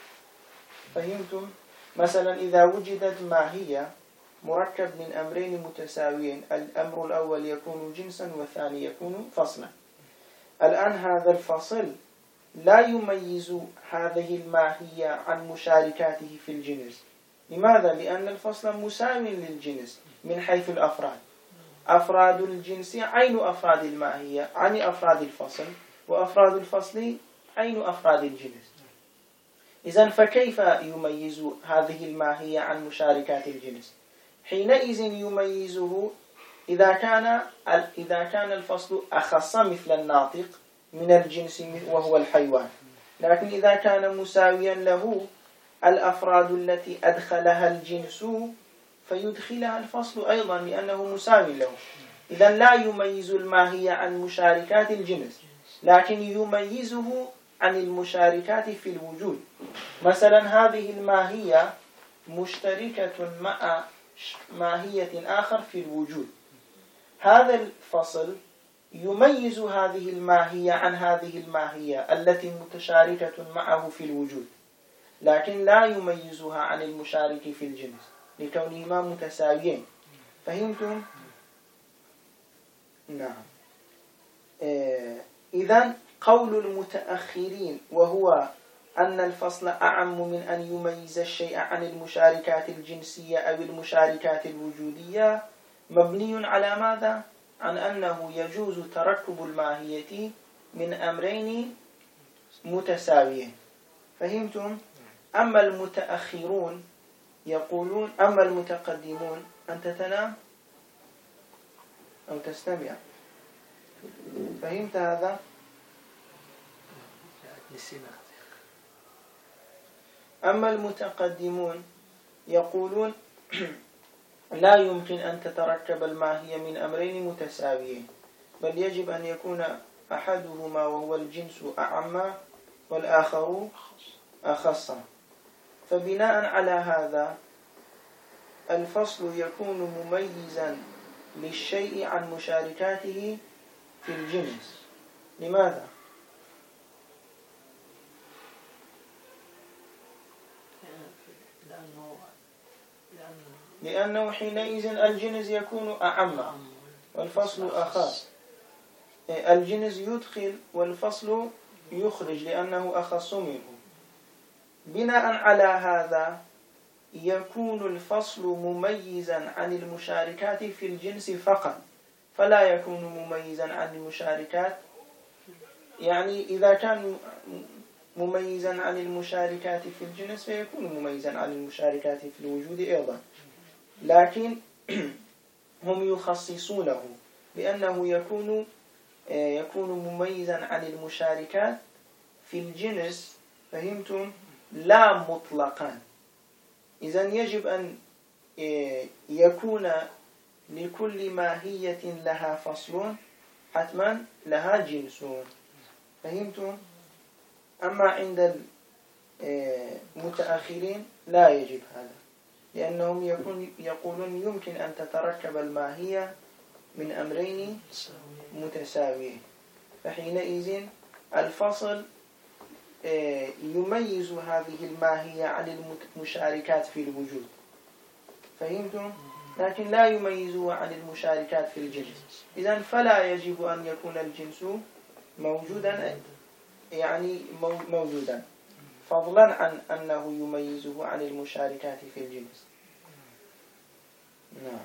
فهمتم؟ مثلا إذا وجدت ماهية مركب من أمرين متساويين، الأمر الأول يكون جنسا والثاني يكون فصلا. الآن هذا الفصل لا يميز هذه الماهية عن مشاركاته في الجنس. لماذا؟ لأن الفصل مساوي للجنس من حيث الأفراد. أفراد الجنس عين أفراد الماهية عن أفراد الفصل، وأفراد الفصل عين أفراد الجنس. إذن فكيف يميز هذه الماهية عن مشاركات الجنس؟ حينئذ يميزه إذا كان الفصل أخص مثل الناطق من الجنس وهو الحيوان، لكن إذا كان مساويا له الأفراد التي أدخلها الجنس فيدخلها الفصل أيضا لأنه مساوي له. إذن لا يميز الماهية عن مشاركات الجنس، لكن يميزه عن المشاركات في الوجود. مثلا هذه الماهية مشتركة مع ماهية آخر في الوجود، هذا الفصل يميز هذه الماهية عن هذه الماهية التي متشاركة معه في الوجود، لكن لا يميزها عن المشارك في الجنس لكونهما متساويين. فهمتم؟ نعم. إذن قول المتأخرين وهو أن الفصل أعم من أن يميز الشيء عن المشاركات الجنسية أو المشاركات الوجودية مبني على ماذا؟ عن أنه يجوز تركب الماهية من أمرين متساويين. فهمتم؟ أما المتأخرون يقولون، أما المتقدمون، أنت تنام أو تستمع؟ فهمت هذا؟ أما المتقدمون يقولون لا يمكن أن تتركب الماهية من أمرين متساويين، بل يجب أن يكون أحدهما وهو الجنس أعم والآخر أخص. فبناء على هذا الفصل يكون مميزا للشيء عن مشاركاته في الجنس. لماذا؟ لأنه حينئذ الجنس يكون أعم والفصل أخص. الجنس يدخل والفصل يخرج لأنه أخص منه. بناء على هذا يكون الفصل مميزا عن المشاركات في الجنس فقط، فلا يكون مميزا عن المشاركات. يعني إذا كان مميزا عن المشاركات في الجنس فيكون مميزا عن المشاركات في الوجود أيضا، لكن هم يخصصونه بأنه يكون مميزا عن المشاركات في الجنس. فهمتم؟ لا مطلقا. إذن يجب أن يكون لكل ماهية لها فصل حتما لها جنس. فهمتم؟ أما عند المتأخرين لا يجب هذا، لأنهم يقولون يمكن أن تتركب الماهية من أمرين متساويين، فحينئذ الفصل يميز هذه الماهية عن المشاركات في الوجود. فهمتم؟ لكن لا يميزه عن المشاركات في الجنس. إذن فلا يجب أن يكون الجنس موجودا، يعني موجودا، فضلا عن أنه يميزه عن المشاركات في الجنس. نعم.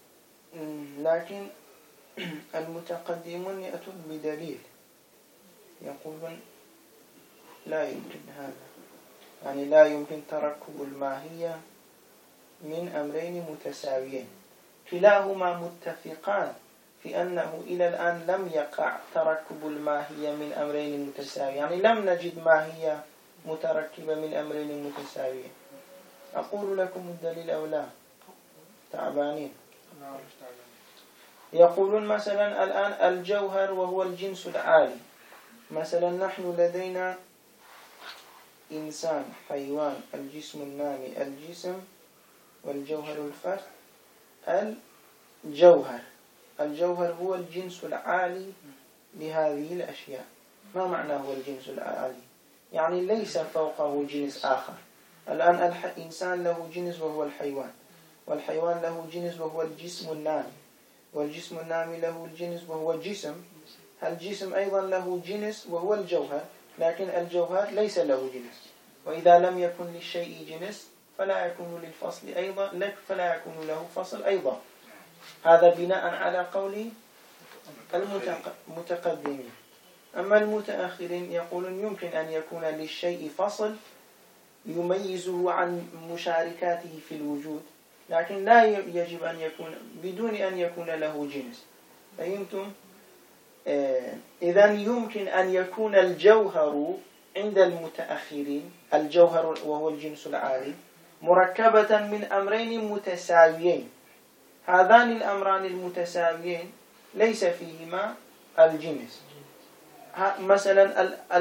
لكن المتقدمون يأتون بدليل يقولون لا يمكن هذا، يعني لا يمكن تركب الماهية من أمرين متساويين كلاهما متفقان في أنه إلى الآن لم يقع تركب الماهية من أمرين متساويين، يعني لم نجد ماهية متركبة من أمرين متساويين. أقول لكم الدليل أو لا؟ تعبانين. يقولون مثلا الآن الجوهر وهو الجنس العالي، مثلا نحن لدينا إنسان، حيوان، الجسم النامي، الجسم والجوهر الفرد. الجوهر هو الجنس العالي لهذه الأشياء. ما معنى هو الجنس العالي؟ يعني ليس فوقه جنس آخر. الآن الإنسان له جنس وهو الحيوان، والحيوان له جنس وهو الجسم النامي، والجسم النامي له الجنس وهو الجسم. الجسم أيضا له جنس وهو الجوهر، لكن الجوهر ليس له جنس. وإذا لم يكن للشيء جنس فلا يكون للفصل أيضا، فلا يكون له فصل أيضا. هذا بناء على قول المتقدمين. أما المتأخرين يقولون يمكن أن يكون للشيء فصل يميزه عن مشاركاته في الوجود، لكن لا يجب أن يكون بدون أن يكون له جنس. فهمتم؟ إذن يمكن أن يكون الجوهر عند المتأخرين، الجوهر وهو الجنس العالي، مركبة من أمرين متساويين. هذان الأمران المتساويين ليس فيهما الجنس. مثلا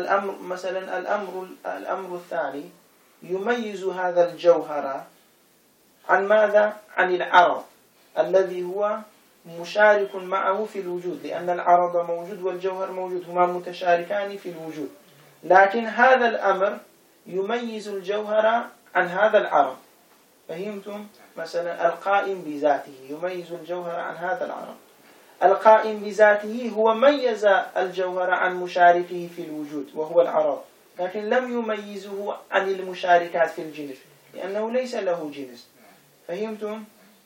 الأمر الثاني يميز هذا الجوهر عن ماذا؟ عن العرض الذي هو مشارك معه في الوجود، لأن العرض موجود والجوهر موجود، هما متشاركان في الوجود. لكن هذا الأمر يميز الجوهر عن هذا العرض. فهمتم؟ مثلا القائم بذاته يميز الجوهر عن هذا العرض. القائم بذاته هو ميز الجوهر عن مشاركه في الوجود وهو العرض، لكن لم يميزه عن المشاركات في الجنس لأنه ليس له جنس. فهمتم؟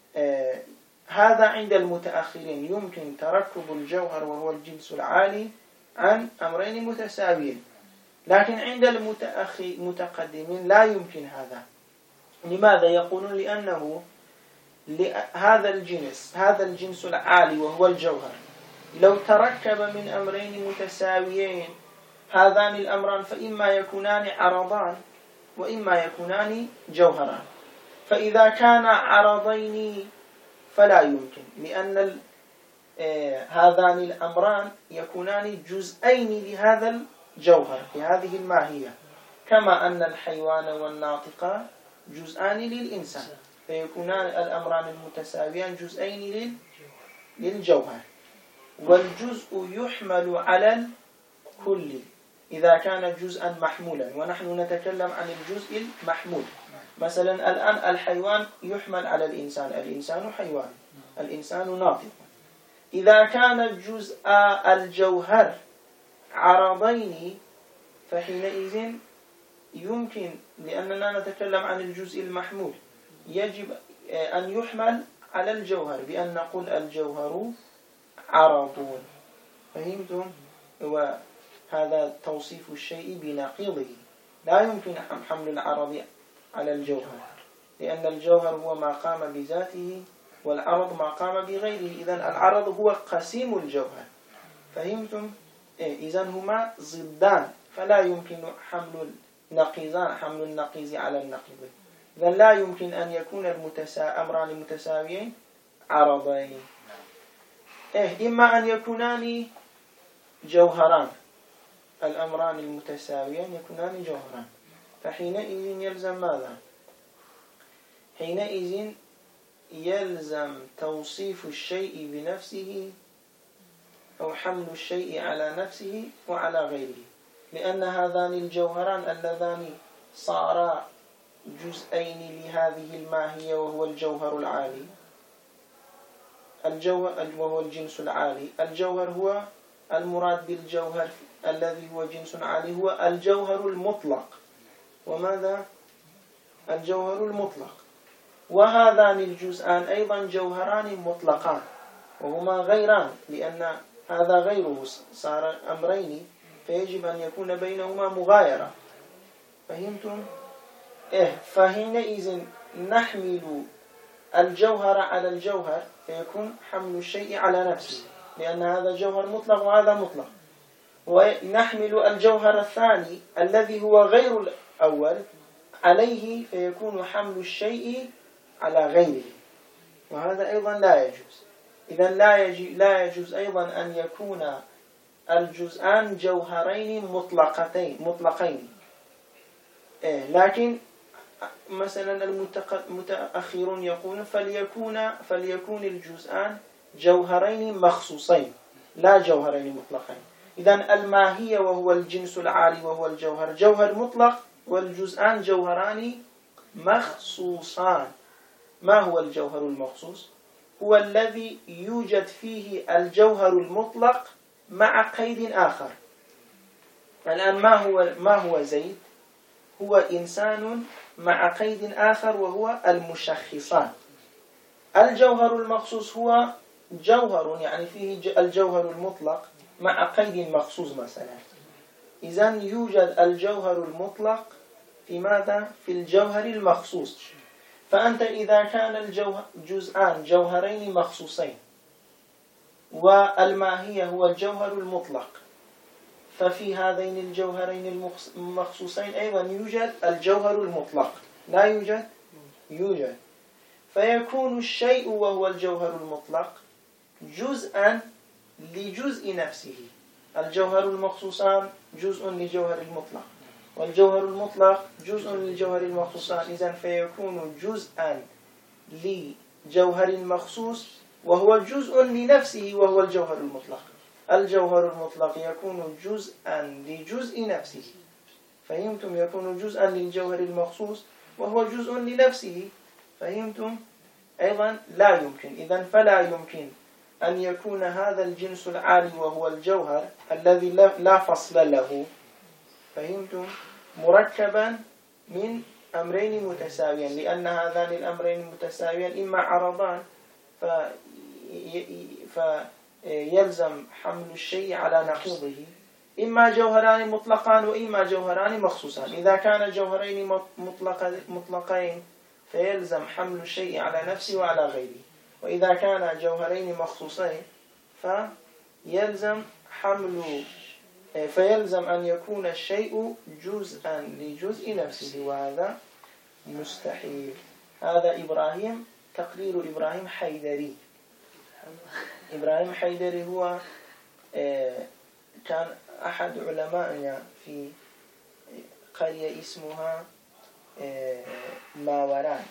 هذا عند المتأخرين يمكن تركب الجوهر وهو الجنس العالي عن أمرين متساويين، لكن عند المتقدمين لا يمكن هذا. لماذا؟ يقولون لأنه هذا الجنس العالي وهو الجوهر لو تركب من أمرين متساويين، هذان الأمران فإما يكونان عرضان وإما يكونان جوهران. فإذا كان عرضين فلا يمكن، لأن هذان الأمران يكونان جزئين لهذا الجوهر لهذه الماهية، كما أن الحيوان والناطق جزءان للإنسان، فيكونان الأمران المتساويان جزئين للجوهر. والجزء يحمل على الكل إذا كان جزءا محمولا، ونحن نتكلم عن الجزء المحمول. مثلا الآن الحيوان يحمل على الإنسان، الإنسان حيوان، الإنسان ناطق. إذا كان جزء الجوهر عرضين فحينئذ يمكن، لأننا نتكلم عن الجزء المحمول، يجب أن يحمل على الجوهر بأن نقول الجوهر عرض. فهمتم؟ وهذا توصيف الشيء بنقيضه. لا يمكن حمل العرض على الجوهر، لأن الجوهر هو ما قام بذاته والعرض ما قام بغيره. إذن العرض هو قسيم الجوهر. فهمتم؟ إذن هما ضدان، فلا يمكن حمل النقيض على النقيض. إذن لا يمكن أن يكون أمران متساويين عرضين. إما أن يكونان جوهران، الأمران المتساويين يكونان جوهران. فحينئذ يلزم ماذا؟ حينئذ يلزم توصيف الشيء بنفسه أو حمل الشيء على نفسه وعلى غيره، لأن هذان الجوهران اللذان صارا جزئين لهذه الماهية وهو الجوهر العالي، وهو الجنس العالي. الجوهر هو المراد بالجوهر الذي هو جنس عالي هو الجوهر المطلق. وماذا؟ الجوهر المطلق. وهذان الجزءان أيضا جوهران مطلقان وهما غيران، لأن هذا غيره صار أمرين. فيجب أن يكون بينهما مغايرة. فهمتم؟ فحينئذ نحمل الجوهر على الجوهر فيكون حمل الشيء على نفسه، لأن هذا جوهر مطلق وهذا مطلق. ونحمل الجوهر الثاني الذي هو غير الأول عليه فيكون حمل الشيء على غيره، وهذا أيضا لا يجوز. إذن لا يجوز أيضا أن يكون الجزءان جوهرين مطلقين. لكن مثلا المتأخرون يقولون فليكون الجزءان جوهرين مخصوصين لا جوهرين مطلقين. إذن الماهية وهو الجنس العالي وهو الجوهر جوهر مطلق، والجزءان جوهران مخصوصان. ما هو الجوهر المخصوص؟ هو الذي يوجد فيه الجوهر المطلق مع قيد آخر. الآن ما هو زيد؟ هو إنسان مع قيد آخر وهو المشخصان. الجوهر المخصوص هو جوهر يعني فيه الجوهر المطلق مع قيد مخصوص مثلا. إذن يوجد الجوهر المطلق في ماذا؟ في الجوهر المخصوص. فأنت إذا كان الجزءان جوهرين مخصوصين والماهية هو الجوهر المطلق، ففي هذين الجوهرين المخصوصين أيضا يوجد الجوهر المطلق. لا يوجد؟ يوجد. فيكون الشيء وهو الجوهر المطلق جزءا لجزء نفسه. الجوهر المخصوصان جزء لجوهر المطلق، والجوهر المطلق جزء للجوهر المخصوصان. إذن فيكون جزءا لجوهر مخصوص وهو جزء لنفسه وهو الجوهر المطلق. الجوهر المطلق يكون جزءا لجزء نفسه. فهمتم؟ يكون جزءا للجوهر المخصوص وهو جزء لنفسه. فهمتم؟ أيضا لا يمكن. إذن فلا يمكن أن يكون هذا الجنس العالي وهو الجوهر الذي لا فصل له، فهمتم، مركبا من أمرين متساويين، لأن هذان الأمرين المتساويين إما عرضان فيلزم حمل الشيء على نقيضه، إما جوهران مطلقان وإما جوهران مخصوصان. إذا كان جوهرين مطلقين فيلزم حمل الشيء على نفسه وعلى غيره، وإذا كان جوهرين مخصوصين فيلزم أن يكون الشيء جزءا لجزء نفسه، وهذا مستحيل. هذا إبراهيم، تقرير إبراهيم حيدري. إبراهيم حيدري هو كان أحد علمائنا في قرية اسمها ماوران.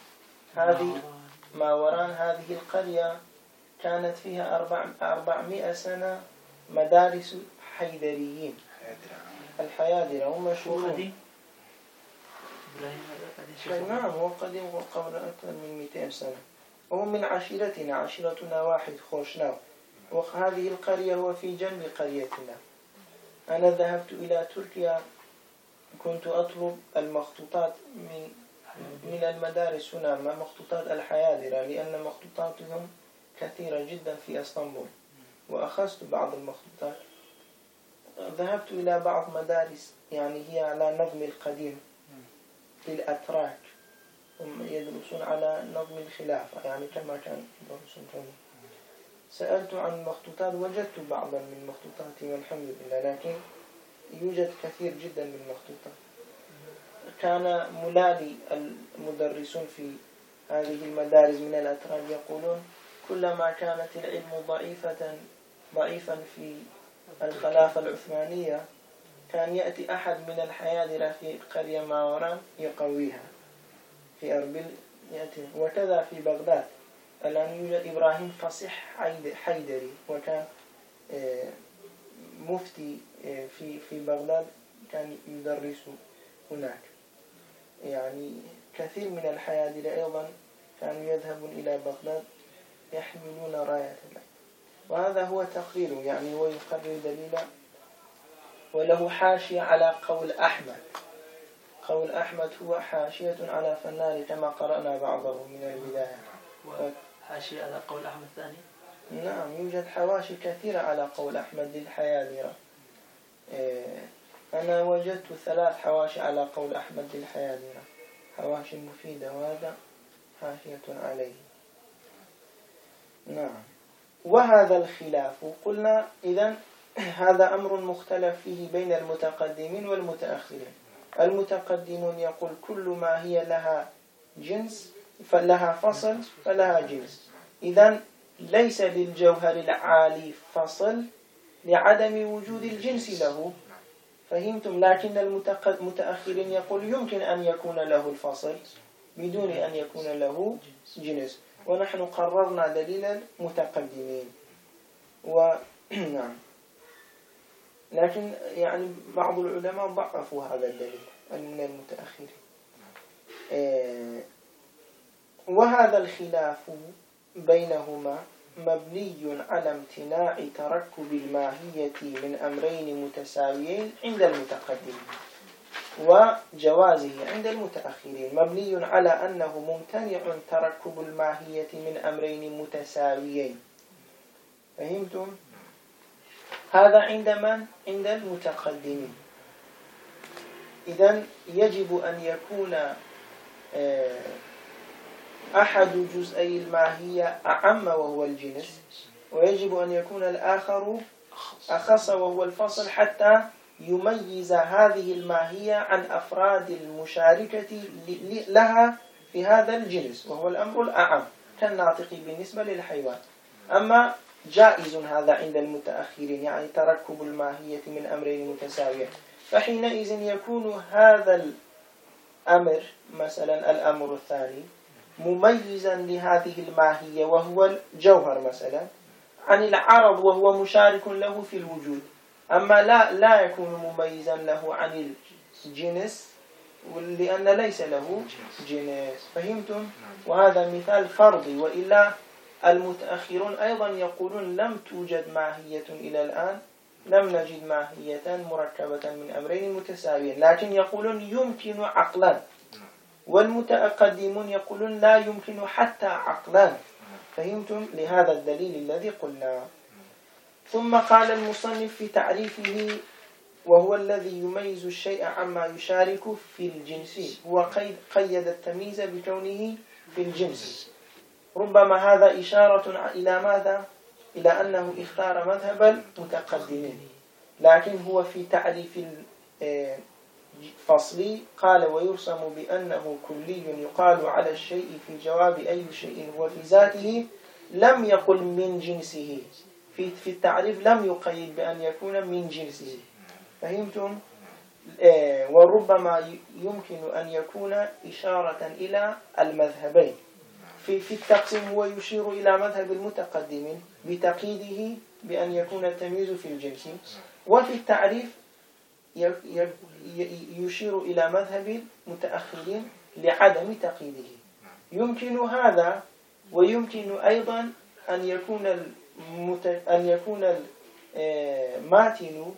هذه القرية كانت فيها 400 سنة مدارس حيدريين. الحيادرة هم مشهورون. نعم هو قديم قبل أكثر من 200 سنة، وهم من عشيرتنا واحد خوشناو. وهذه القرية هو في جنب قريتنا. أنا ذهبت إلى تركيا، كنت أطلب المخطوطات من المدارس هنا، مخطوطات الحيادرة، لأن مخطوطاتهم كثيرة جدا في اسطنبول، وأخذت بعض المخطوطات. ذهبت إلى بعض مدارس يعني هي على نظم القديم للأتراك، هم يدرسون على نظم الخلافة يعني كما كان يدرسون هنا. سألت عن المخطوطات، وجدت بعضا من مخطوطاتي والحمد لله، لكن يوجد كثير جدا من المخطوطات. كان ملالي المدرسون في هذه المدارس من الأتراك يقولون كلما كانت العلم ضعيفا في الخلافة العثمانية كان يأتي أحد من الحيادرة في قرية ماوران يقويها في أربيل يأتي. وكذا في بغداد الآن يوجد إبراهيم فصيح حيدري، وكان مفتي في بغداد، كان يدرس هناك. يعني كثير من الحيادرة أيضا كانوا يذهبون إلى بغداد يحملون راية الله. وهذا هو تقريره، يعني هو يقرر دليلا، وله حاشية على قول أحمد. قول أحمد هو حاشية على فنان كما قرأنا بعضه من البداية. حاشية على قول أحمد ثاني؟ نعم يوجد حواشي كثيرة على قول أحمد للحيادرة. أنا وجدت 3 حواشي على قول أحمد الحيادي، حواشي مفيدة، وهذا حاشية عليه. نعم. وهذا الخلاف قلنا إذن هذا أمر مختلف فيه بين المتقدمين والمتأخرين. المتقدمون يقول كل ما هي لها جنس فلها فصل فلها جنس، إذن ليس للجوهر العالي فصل لعدم وجود الجنس له، فهمتم؟ لكن المتأخرين يقول يمكن أن يكون له الفصل بدون أن يكون له جنس، ونحن قررنا دليل المتقدمين. نعم. لكن يعني بعض العلماء ضعفوا هذا الدليل من المتأخرين. وهذا الخلاف بينهما مبني على امتناع تركب الماهية من أمرين متساويين عند المتقدمين وجوازه عند المتأخرين. مبني على أنه ممتنع تركب الماهية من أمرين متساويين، فهمتم؟ هذا عند من؟ عند المتقدمين. إذن يجب أن يكون أحد جزئي الماهية أعم وهو الجنس، ويجب أن يكون الآخر أخص وهو الفصل، حتى يميز هذه الماهية عن أفراد المشاركة لها في هذا الجنس، وهو الأمر الأعم كالناطق بالنسبة للحيوان. أما جائز هذا عند المتأخرين، يعني تركب الماهية من أمرين متساويين، فحينئذ يكون هذا الأمر مثلا الأمر الثاني مميزا لهذه الماهية وهو الجوهر مثلا عن العرض وهو مشارك له في الوجود، أما لا يكون مميزا له عن الجنس لأن ليس له جنس، فهمتم؟ وهذا مثال فردي، وإلا المتأخرون أيضا يقولون لم توجد ماهية إلى الآن، لم نجد ماهية مركبة من أمرين متساويين، لكن يقولون يمكن عقلا، والمتقدمون يقولون لا يمكن حتى عقلا، فهمتم؟ لهذا الدليل الذي قلنا. ثم قال المصنف في تعريفه وهو الذي يميز الشيء عما يشارك في الجنس، هو قيد التمييز بكونه في الجنس. ربما هذا إشارة إلى ماذا؟ إلى أنه اختار مذهب المتقدمين، لكن هو في تعريف فصلي قال ويرسم بأنه كلي يقال على الشيء في جواب أي شيء هو في ذاته، لم يقل من جنسه. في التعريف لم يقيد بأن يكون من جنسه، فهمتم؟ وربما يمكن أن يكون إشارة إلى المذهبين. في التقسيم هو يشير إلى مذهب المتقدمين بتقييده بأن يكون التمييز في الجنس، وفي التعريف يشير إلى مذهب المتأخرين لعدم تقييده. يمكن هذا، ويمكن أيضا أن يكون الماتن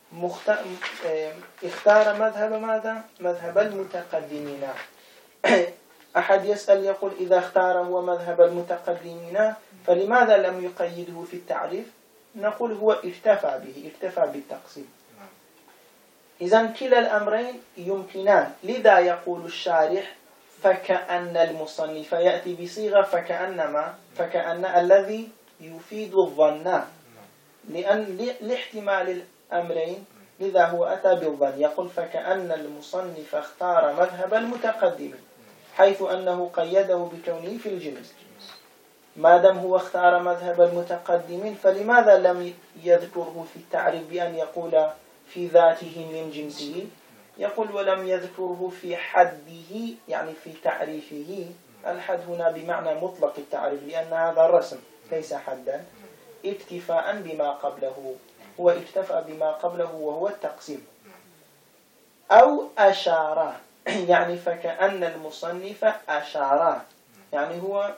اختار مذهب ماذا؟ مذهب المتقدمين. أحد يسأل يقول إذا اختار هو مذهب المتقدمين فلماذا لم يقيده في التعريف؟ نقول هو اكتفى به، اكتفى بالتقسيم. إذن كلا الأمرين يمكنان، لذا يقول الشارح فكأن المصنف يأتي بصيغة فكأن الذي يفيد الظن، لأن لاحتمال الأمرين لذا هو أتى بالظن. يقول فكأن المصنف اختار مذهب المتقدمين حيث أنه قيده بكونه في الجنس. ما دام هو اختار مذهب المتقدمين فلماذا لم يذكره في التعريف بأن يقول في ذاته من جنسه؟ يقول ولم يذكره في حده، يعني في تعريفه. الحد هنا بمعنى مطلق التعريف لأن هذا الرسم ليس حدا، اكتفاء بما قبله، هو اكتفى بما قبله وهو التقسيم. أو أشار، يعني فكأن المصنف أشار، يعني هو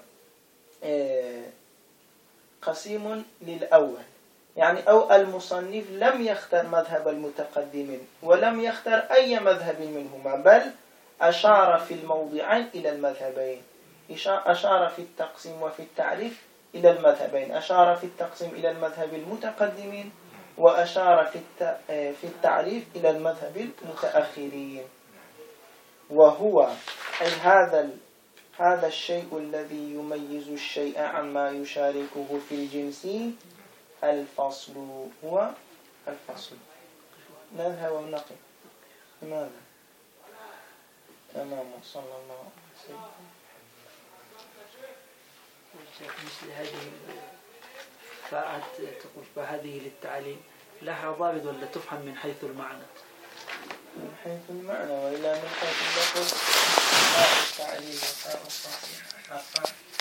قسيم للأول، يعني أو المصنف لم يختر مذهب المتقدمين ولم يختر أي مذهب منهما، بل أشار في الموضعين إلى المذهبين، أشار في التقسيم وفي التعريف إلى المذهبين، أشار في التقسيم إلى المذهب المتقدمين وأشار في التعريف إلى المذهب المتأخرين، وهو أي هذا الشيء الذي يميز الشيء عما يشاركه في الجنس الفصل، هو الفصل. نذهب ونقف. لماذا؟ تمام. صلى الله عليه وسلم. مثل هذه تقول فهذه للتعليم لها ضابط ولا تفهم من حيث المعنى؟ من حيث المعنى، وإلا من حيث اللفظ. التعليم وفاء الصحيح.